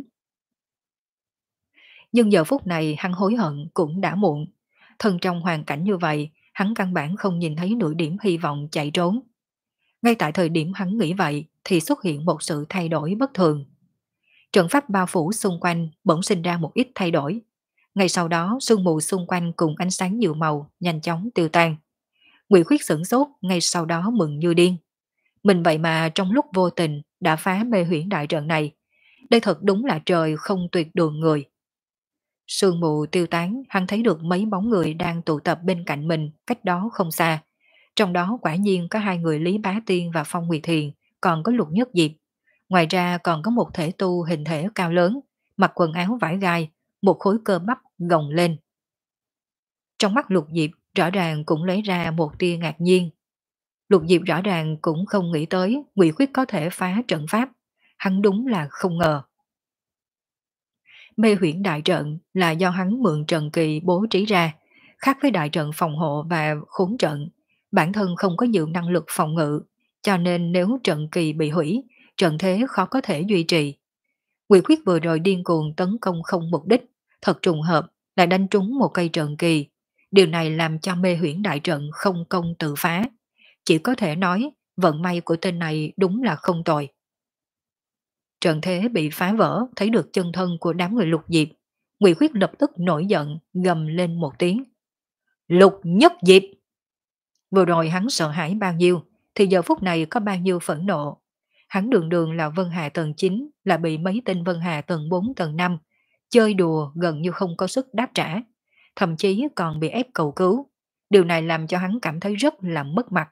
Nhưng giờ phút này hắn hối hận cũng đã muộn. Thân trong hoàn cảnh như vậy, hắn căn bản không nhìn thấy nửa điểm hy vọng chạy trốn. Ngay tại thời điểm hắn nghĩ vậy thì xuất hiện một sự thay đổi bất thường. Trận pháp bao phủ xung quanh bỗng sinh ra một ít thay đổi. Ngay sau đó sương mù xung quanh cùng ánh sáng nhiều màu nhanh chóng tiêu tan. Ngụy Khuyết sửng sốt, ngay sau đó mừng như điên. Mình vậy mà trong lúc vô tình đã phá mê huyễn đại trận này. Đây thật đúng là trời không tuyệt đường người. Sương mù tiêu tán, hắn thấy được mấy bóng người đang tụ tập bên cạnh mình cách đó không xa. Trong đó quả nhiên có hai người Lý Bá Tiên và Phong Nguyệt Thiền, còn có Lục Nhất Diệp. Ngoài ra còn có một thể tu hình thể cao lớn, mặc quần áo vải gai, một khối cơ bắp gồng lên. Trong mắt Lục Diệp rõ ràng cũng lấy ra một tia ngạc nhiên. Lục Diệp rõ ràng cũng không nghĩ tới Ngụy Khuyết có thể phá trận pháp, hắn đúng là không ngờ. Mê huyễn đại trận là do hắn mượn trận kỳ bố trí ra, khác với đại trận phòng hộ và khốn trận, bản thân không có nhiều năng lực phòng ngự, cho nên nếu trận kỳ bị hủy, trận thế khó có thể duy trì. Quỷ khuyết vừa rồi điên cuồng tấn công không mục đích, thật trùng hợp lại đánh trúng một cây trận kỳ. Điều này làm cho mê huyễn đại trận không công tự phá. Chỉ có thể nói vận may của tên này đúng là không tồi. Trận thế bị phá vỡ, thấy được chân thân của đám người Lục Diệp. Ngụy Khuyết lập tức nổi giận, gầm lên một tiếng. Lục Nhất Diệp! Vừa rồi hắn sợ hãi bao nhiêu, thì giờ phút này có bao nhiêu phẫn nộ. Hắn đường đường là Vân Hà tầng chín, là bị mấy tên Vân Hà tầng bốn tầng năm, chơi đùa gần như không có sức đáp trả. Thậm chí còn bị ép cầu cứu. Điều này làm cho hắn cảm thấy rất là mất mặt.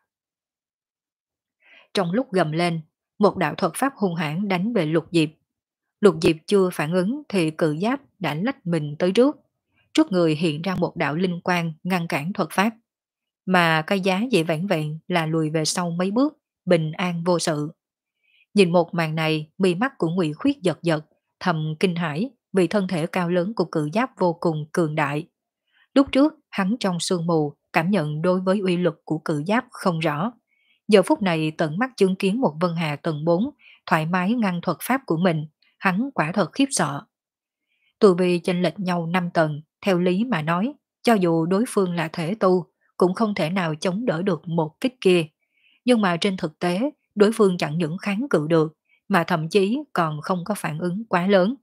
Trong lúc gầm lên, một đạo thuật pháp hung hãn đánh về Lục Diệp. Lục Diệp chưa phản ứng thì cự giáp đã lách mình tới trước. Trước người hiện ra một đạo linh quang ngăn cản thuật pháp. Mà cái giá dễ vẻn vẹn là lùi về sau mấy bước, bình an vô sự. Nhìn một màn này, mi mắt của Ngụy Khuyết giật giật, thầm kinh hãi vì thân thể cao lớn của cự giáp vô cùng cường đại. Lúc trước, hắn trong sương mù cảm nhận đối với uy lực của cự giáp không rõ. Giờ phút này tận mắt chứng kiến một Vân Hà tầng bốn thoải mái ngăn thuật pháp của mình, hắn quả thật khiếp sợ. Tu vi chênh lệch nhau năm tầng, theo lý mà nói, cho dù đối phương là thể tu, cũng không thể nào chống đỡ được một kích kia. Nhưng mà trên thực tế, đối phương chẳng những kháng cự được, mà thậm chí còn không có phản ứng quá lớn.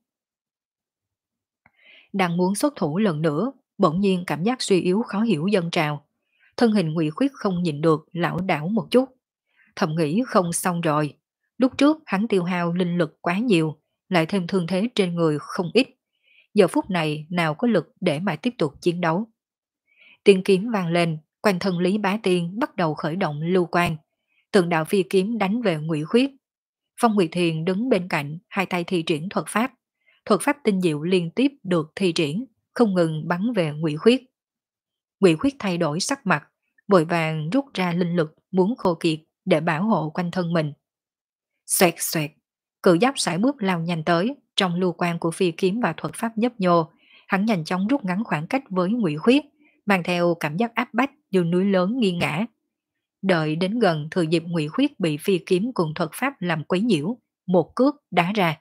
Đang muốn xuất thủ lần nữa, bỗng nhiên cảm giác suy yếu khó hiểu dâng trào. Thân hình Ngụy Khuyết không nhìn được, lảo đảo một chút. Thầm nghĩ không xong rồi. Lúc trước hắn tiêu hao linh lực quá nhiều, lại thêm thương thế trên người không ít. Giờ phút này nào có lực để mà tiếp tục chiến đấu. Tiên kiếm vang lên, quanh thân Lý Bá Tiên bắt đầu khởi động lưu quan. Từng đạo phi kiếm đánh về Ngụy Khuyết. Phong Nguyệt Thiền đứng bên cạnh, hai tay thi triển thuật pháp. Thuật pháp tinh diệu liên tiếp được thi triển, không ngừng bắn về Ngụy Khuyết. Ngụy Khuyết thay đổi sắc mặt, vội vàng rút ra linh lực muốn khô kiệt để bảo hộ quanh thân mình. Xoẹt xoẹt, cự giáp sải bước lao nhanh tới, trong lưu quan của phi kiếm và thuật pháp nhấp nhô, hắn nhanh chóng rút ngắn khoảng cách với Ngụy Khuyết, mang theo cảm giác áp bách như núi lớn nghiêng ngã. Đợi đến gần thừa dịp Ngụy Khuyết bị phi kiếm cùng thuật pháp làm quấy nhiễu, một cước đá ra.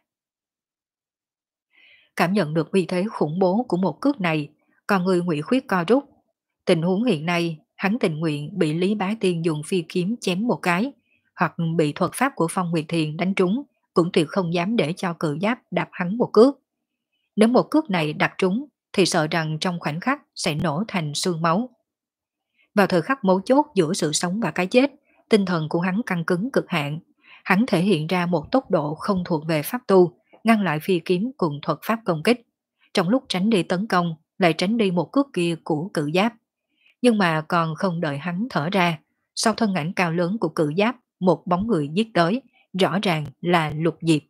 Cảm nhận được uy thế khủng bố của một cước này, còn người Ngụy Khuyết co rút. Tình huống hiện nay, hắn tình nguyện bị Lý Bá Tiên dùng phi kiếm chém một cái, hoặc bị thuật pháp của Phong Nguyệt Thiền đánh trúng, cũng tuyệt không dám để cho cự giáp đạp hắn một cước. Nếu một cước này đạp trúng, thì sợ rằng trong khoảnh khắc sẽ nổ thành xương máu. Vào thời khắc mấu chốt giữa sự sống và cái chết, tinh thần của hắn căng cứng cực hạn. Hắn thể hiện ra một tốc độ không thuộc về pháp tu, ngăn lại phi kiếm cùng thuật pháp công kích. Trong lúc tránh đi tấn công, lại tránh đi một cước kia của cự giáp. Nhưng mà còn không đợi hắn thở ra, sau thân ảnh cao lớn của cự giáp, một bóng người giết tới, rõ ràng là Lục Diệp.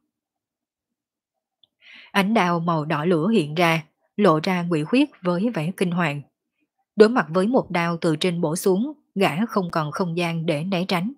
Ánh đao màu đỏ lửa hiện ra, lộ ra Ngụy Khuyết với vẻ kinh hoàng. Đối mặt với một đao từ trên bổ xuống, gã không còn không gian để né tránh.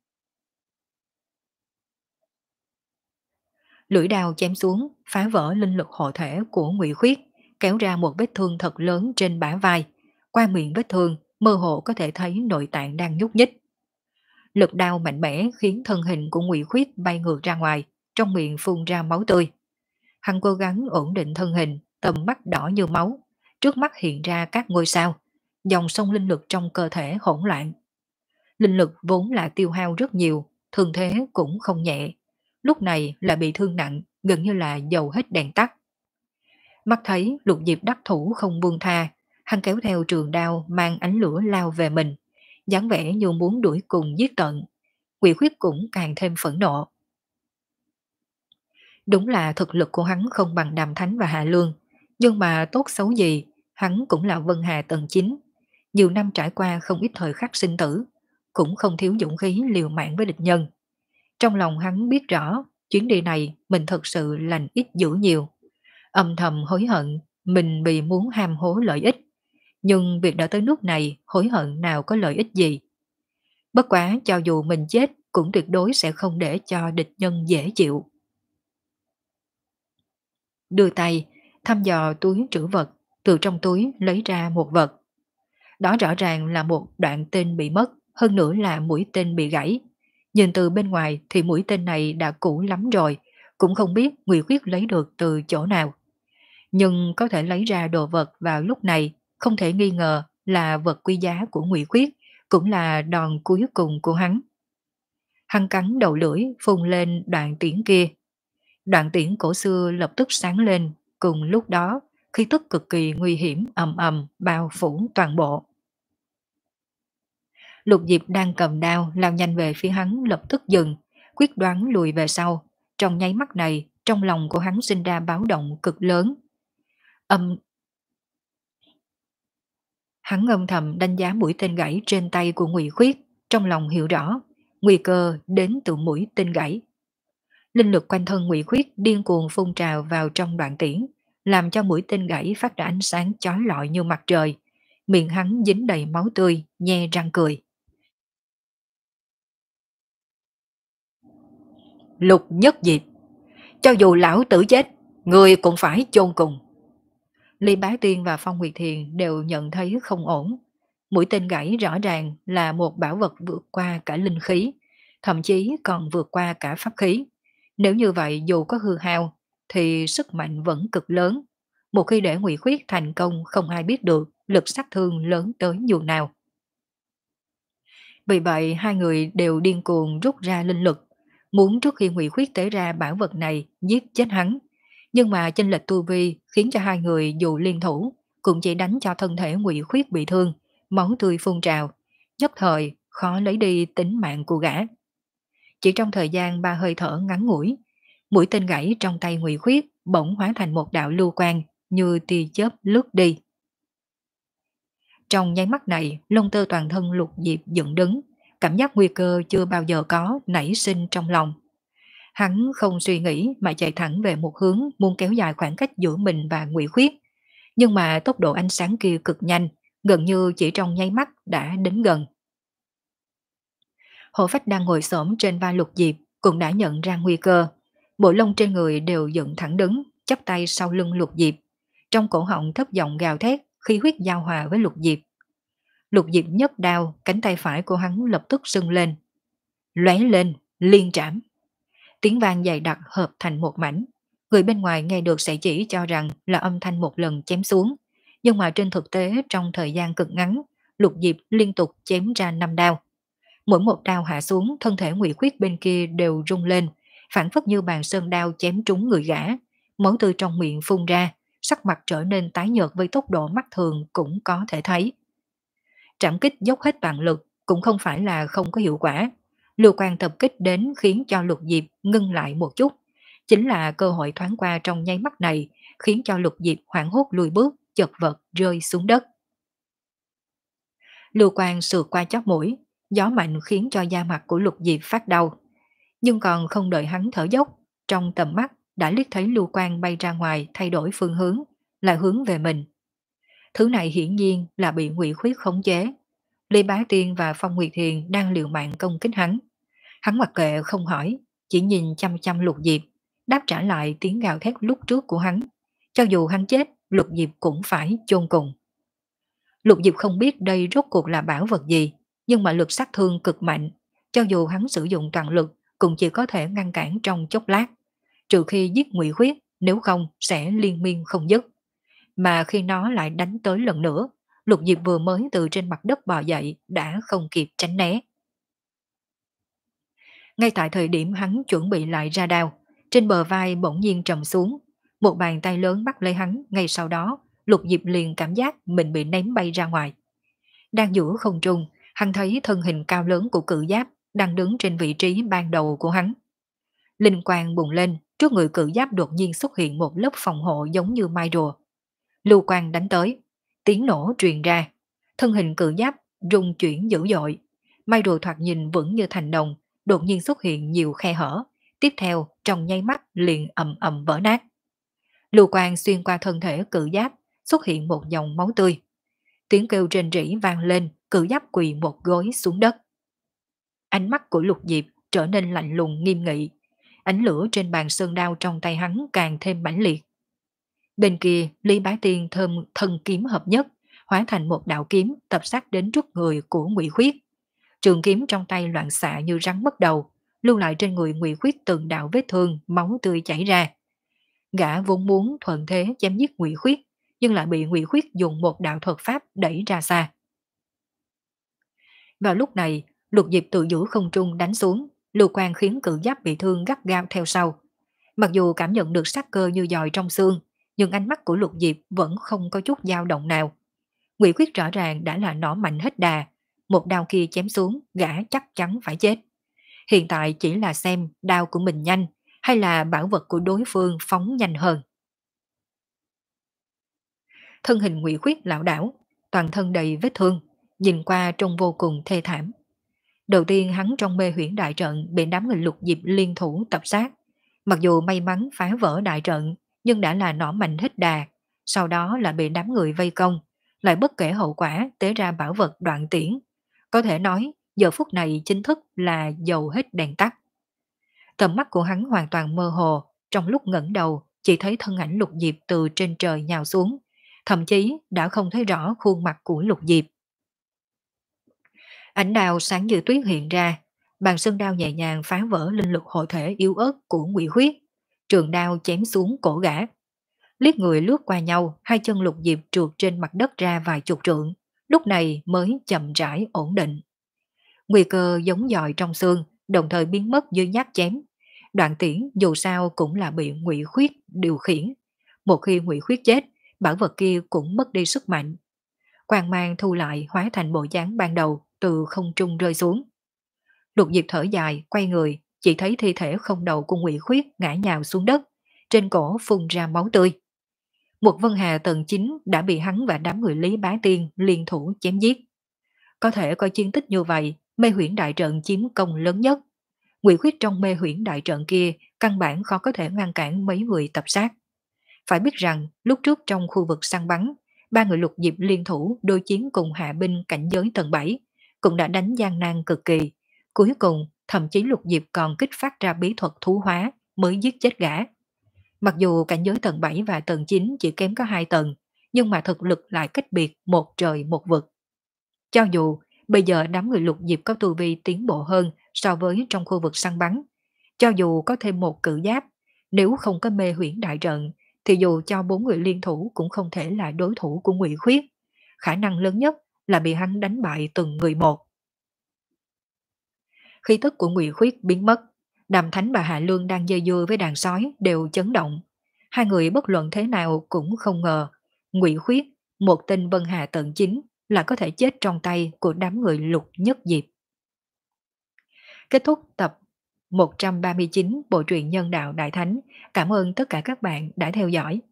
Lưỡi đao chém xuống, phá vỡ linh lực hộ thể của Ngụy Khuyết, kéo ra một vết thương thật lớn trên bả vai. Qua miệng vết thương, mơ hồ có thể thấy nội tạng đang nhúc nhích. Lực đao mạnh mẽ khiến thân hình của Ngụy Khuyết bay ngược ra ngoài, trong miệng phun ra máu tươi. Hắn cố gắng ổn định thân hình, tầm mắt đỏ như máu, trước mắt hiện ra các ngôi sao, dòng sông linh lực trong cơ thể hỗn loạn. Linh lực vốn là tiêu hao rất nhiều, thương thế cũng không nhẹ. Lúc này lại bị thương nặng, gần như là dầu hết đèn tắt. Mắt thấy Lục Diệp đắc thủ không buông tha, hắn kéo theo trường đao mang ánh lửa lao về mình, dáng vẻ như muốn đuổi cùng giết tận. Quỷ Khuyết cũng càng thêm phẫn nộ. Đúng là thực lực của hắn không bằng Đàm Thánh và Hạ Lương, nhưng mà tốt xấu gì, hắn cũng là Vân Hà tầng chín. Nhiều năm trải qua không ít thời khắc sinh tử, cũng không thiếu dũng khí liều mạng với địch nhân. Trong lòng hắn biết rõ, Chuyến đi này mình thật sự lành ít dữ nhiều. Âm thầm hối hận mình bị muốn ham hố lợi ích. Nhưng việc đã tới nước này hối hận nào có lợi ích gì. Bất quá cho dù mình chết cũng tuyệt đối sẽ không để cho địch nhân dễ chịu. Đưa tay, thăm dò túi trữ vật, từ trong túi lấy ra một vật. Đó rõ ràng là một đoạn tên bị mất, hơn nữa là mũi tên bị gãy. Nhìn từ bên ngoài thì mũi tên này đã cũ lắm rồi, cũng không biết Ngụy Khuyết lấy được từ chỗ nào. Nhưng có thể lấy ra đồ vật vào lúc này, không thể nghi ngờ là vật quý giá của Ngụy Khuyết, cũng là đòn cuối cùng của hắn. Hắn cắn đầu lưỡi phun lên đoạn tiễn kia. Đoạn tiễn cổ xưa lập tức sáng lên, cùng lúc đó khí tức cực kỳ nguy hiểm ầm ầm bao phủ toàn bộ. Lục Diệp đang cầm đao lao nhanh về phía hắn lập tức dừng, quyết đoán lùi về sau. Trong nháy mắt này, trong lòng của hắn sinh ra báo động cực lớn. Âm Hắn âm thầm đánh giá mũi tên gãy trên tay của Ngụy Khuyết, trong lòng hiểu rõ, nguy cơ đến từ mũi tên gãy. Linh lực quanh thân Ngụy Khuyết điên cuồng phun trào vào trong đoạn tiễn, làm cho mũi tên gãy phát ra ánh sáng chói lọi như mặt trời. Miệng hắn dính đầy máu tươi, nhe răng cười. Lục Nhất Diệp, cho dù lão tử chết, người cũng phải chôn cùng. Lý Bá Tiên và Phong Nguyệt Thiền đều nhận thấy không ổn. Mũi tên gãy rõ ràng là một bảo vật vượt qua cả linh khí, thậm chí còn vượt qua cả pháp khí. Nếu như vậy dù có hư hao, thì sức mạnh vẫn cực lớn. Một khi để Ngụy Khuyết thành công không ai biết được lực sát thương lớn tới nhường nào. Vì vậy hai người đều điên cuồng rút ra linh lực, muốn trước khi Ngụy Khuyết tế ra bảo vật này giết chết hắn. Nhưng mà chênh lệch tu vi khiến cho hai người dù liên thủ cũng chỉ đánh cho thân thể Ngụy Khuyết bị thương, máu tươi phun trào, nhất thời khó lấy đi tính mạng của gã. Chỉ trong thời gian ba hơi thở ngắn ngủi, mũi tên gãy trong tay Ngụy Khuyết bỗng hóa thành một đạo lưu quang như tia chớp lướt đi. Trong nháy mắt này, lông tơ toàn thân Lục Diệp dựng đứng, cảm giác nguy cơ chưa bao giờ có nảy sinh trong lòng. Hắn không suy nghĩ mà chạy thẳng về một hướng muốn kéo dài khoảng cách giữa mình và Ngụy Khuyết. Nhưng mà tốc độ ánh sáng kia cực nhanh, gần như chỉ trong nháy mắt đã đến gần. Hồ Phách đang ngồi xổm trên vai Lục Diệp cũng đã nhận ra nguy cơ. Bộ lông trên người đều dựng thẳng đứng, chắp tay sau lưng Lục Diệp. Trong cổ họng thấp giọng gào thét, khí huyết giao hòa với Lục Diệp. Lục Diệp nhấc đao, cánh tay phải của hắn lập tức sưng lên. Lóe lên, liên trảm. Tiếng vang dày đặc hợp thành một mảnh. Người bên ngoài nghe được sẽ chỉ cho rằng là âm thanh một lần chém xuống. Nhưng mà trên thực tế trong thời gian cực ngắn, Lục Diệp liên tục chém ra năm đao. Mỗi một đao hạ xuống, thân thể Ngụy Khuyết bên kia đều rung lên, phản phất như bàn sơn đao chém trúng người gã. Máu tươi trong miệng phun ra, sắc mặt trở nên tái nhợt với tốc độ mắt thường cũng có thể thấy. Trảm kích dốc hết toàn lực cũng không phải là không có hiệu quả. Lưu quan tập kích đến khiến cho Lục Diệp ngưng lại một chút. Chính là cơ hội thoáng qua trong nháy mắt này khiến cho Lục Diệp hoảng hốt lùi bước, chật vật rơi xuống đất. Lưu quan sượt qua chóp mũi, gió mạnh khiến cho da mặt của Lục Diệp phát đau. Nhưng còn không đợi hắn thở dốc, trong tầm mắt đã liếc thấy lưu quan bay ra ngoài thay đổi phương hướng, là hướng về mình. Thứ này hiển nhiên là bị Ngụy Khuyết khống chế. Lý Bá Tiên và Phong Nguyệt Thiền đang liều mạng công kích hắn. Hắn mặc kệ không hỏi, chỉ nhìn chăm chăm Lục Diệp, đáp trả lại tiếng gào thét lúc trước của hắn. Cho dù hắn chết, Lục Diệp cũng phải chôn cùng. Lục Diệp không biết đây rốt cuộc là bảo vật gì, nhưng mà lực sát thương cực mạnh. Cho dù hắn sử dụng toàn lực, cũng chỉ có thể ngăn cản trong chốc lát. Trừ khi giết Ngụy Khuyết, nếu không sẽ liên miên không dứt. Mà khi nó lại đánh tới lần nữa, Lục Diệp vừa mới từ trên mặt đất bò dậy đã không kịp tránh né. Ngay tại thời điểm hắn chuẩn bị lại ra đao, trên bờ vai bỗng nhiên trầm xuống, một bàn tay lớn bắt lấy hắn, ngay sau đó Lục Diệp liền cảm giác mình bị ném bay ra ngoài. Đang giữa không trung, hắn thấy thân hình cao lớn của Cự Giáp đang đứng trên vị trí ban đầu của hắn. Linh quang bùng lên, trước người Cự Giáp đột nhiên xuất hiện một lớp phòng hộ giống như mai rùa. Lưu quang đánh tới, tiếng nổ truyền ra, thân hình Cự Giáp rung chuyển dữ dội. Mai rùa thoạt nhìn vững như thành đồng, đột nhiên xuất hiện nhiều khe hở, tiếp theo trong nháy mắt liền ầm ầm vỡ nát. Lưu quang xuyên qua thân thể cự giáp, xuất hiện một dòng máu tươi. Tiếng kêu rền rỉ vang lên, cự giáp quỳ một gối xuống đất. Ánh mắt của Lục Diệp trở nên lạnh lùng nghiêm nghị. Ánh lửa trên bàn sơn đao trong tay hắn càng thêm mãnh liệt. Bên kia, Lý Bá Tiên thơm thân kiếm hợp nhất, hóa thành một đạo kiếm tập sát đến trước người của Ngụy Khuyết. Trường kiếm trong tay loạn xạ như rắn mất đầu, lưu lại trên người Ngụy Khuyết từng đạo vết thương, máu tươi chảy ra. Gã vốn muốn thuận thế chém giết Ngụy Khuyết, nhưng lại bị Ngụy Khuyết dùng một đạo thuật pháp đẩy ra xa. Vào lúc này, Lục Diệp tự giữ không trung đánh xuống, lưu quang khiến cự giáp bị thương gắt gao theo sau. Mặc dù cảm nhận được sát cơ như dòi trong xương, nhưng ánh mắt của Lục Diệp vẫn không có chút dao động nào. Ngụy Khuyết rõ ràng đã là nỏ mạnh hết đà, một đao kia chém xuống, gã chắc chắn phải chết. Hiện tại chỉ là xem đao của mình nhanh, hay là bảo vật của đối phương phóng nhanh hơn. Thân hình Ngụy Khuyết lảo đảo, toàn thân đầy vết thương, nhìn qua trông vô cùng thê thảm. Đầu tiên hắn trong mê huyễn đại trận bị đám người Lục Diệp liên thủ tập sát. Mặc dù may mắn phá vỡ đại trận, nhưng đã là nỏ mạnh hết đà, sau đó là bị đám người vây công, lại bất kể hậu quả tế ra bảo vật đoạn tiễn. Có thể nói, giờ phút này chính thức là dầu hết đèn tắt. Tầm mắt của hắn hoàn toàn mơ hồ, trong lúc ngẩng đầu chỉ thấy thân ảnh Lục Diệp từ trên trời nhào xuống, thậm chí đã không thấy rõ khuôn mặt của Lục Diệp. Ánh đao sáng như tuyết hiện ra, bàn sơn đao nhẹ nhàng phá vỡ linh lực hộ thể yếu ớt của Ngụy Khuyết, trường đao chém xuống cổ gã. Liếc người lướt qua nhau, hai chân Lục Diệp trượt trên mặt đất ra vài chục trượng, lúc này mới chậm rãi ổn định. Nguy cơ giống dòi trong xương, đồng thời biến mất dưới nhát chém. Đoạn tiễn dù sao cũng là bị Ngụy Khuyết điều khiển. Một khi Ngụy Khuyết chết, bảo vật kia cũng mất đi sức mạnh. Quang mang thu lại hóa thành bộ dáng ban đầu, từ không trung rơi xuống. Lục Diệp thở dài, quay người, chỉ thấy thi thể không đầu của Ngụy Khuyết ngã nhào xuống đất, trên cổ phun ra máu tươi. Một Vân Hà tầng chín đã bị hắn và đám người Lý Bá Tiên liên thủ chém giết. Có thể coi chiến tích như vậy, mê huyễn đại trận chiếm công lớn nhất. Ngụy Khuyết trong mê huyễn đại trận kia căn bản khó có thể ngăn cản mấy người tập sát. Phải biết rằng lúc trước trong khu vực săn bắn, ba người Lục Diệp liên thủ đối chiến cùng hạ binh cảnh giới tầng bảy, cũng đã đánh gian nan cực kỳ. Cuối cùng, thậm chí Lục Diệp còn kích phát ra bí thuật thú hóa mới giết chết gã. Mặc dù cảnh giới tầng bảy và tầng chín chỉ kém có hai tầng, nhưng mà thực lực lại cách biệt một trời một vực. Cho dù bây giờ đám người Lục Diệp có tu vi tiến bộ hơn so với trong khu vực săn bắn, cho dù có thêm một cự giáp, nếu không có mê huyễn đại trận, thì dù cho bốn người liên thủ cũng không thể là đối thủ của Ngụy Khuyết. Khả năng lớn nhất là bị hắn đánh bại từng người một. Khí tức của Ngụy Khuyết biến mất, Đàm Thánh và Hạ Lương đang dây dưa với đàn sói đều chấn động. Hai người bất luận thế nào cũng không ngờ, Ngụy Khuyết, một tên Vân Hà tận chính, là có thể chết trong tay của đám người Lục Nhất Diệp. Kết thúc tập một trăm ba mươi chín bộ truyện Nhân Đạo Đại Thánh. Cảm ơn tất cả các bạn đã theo dõi.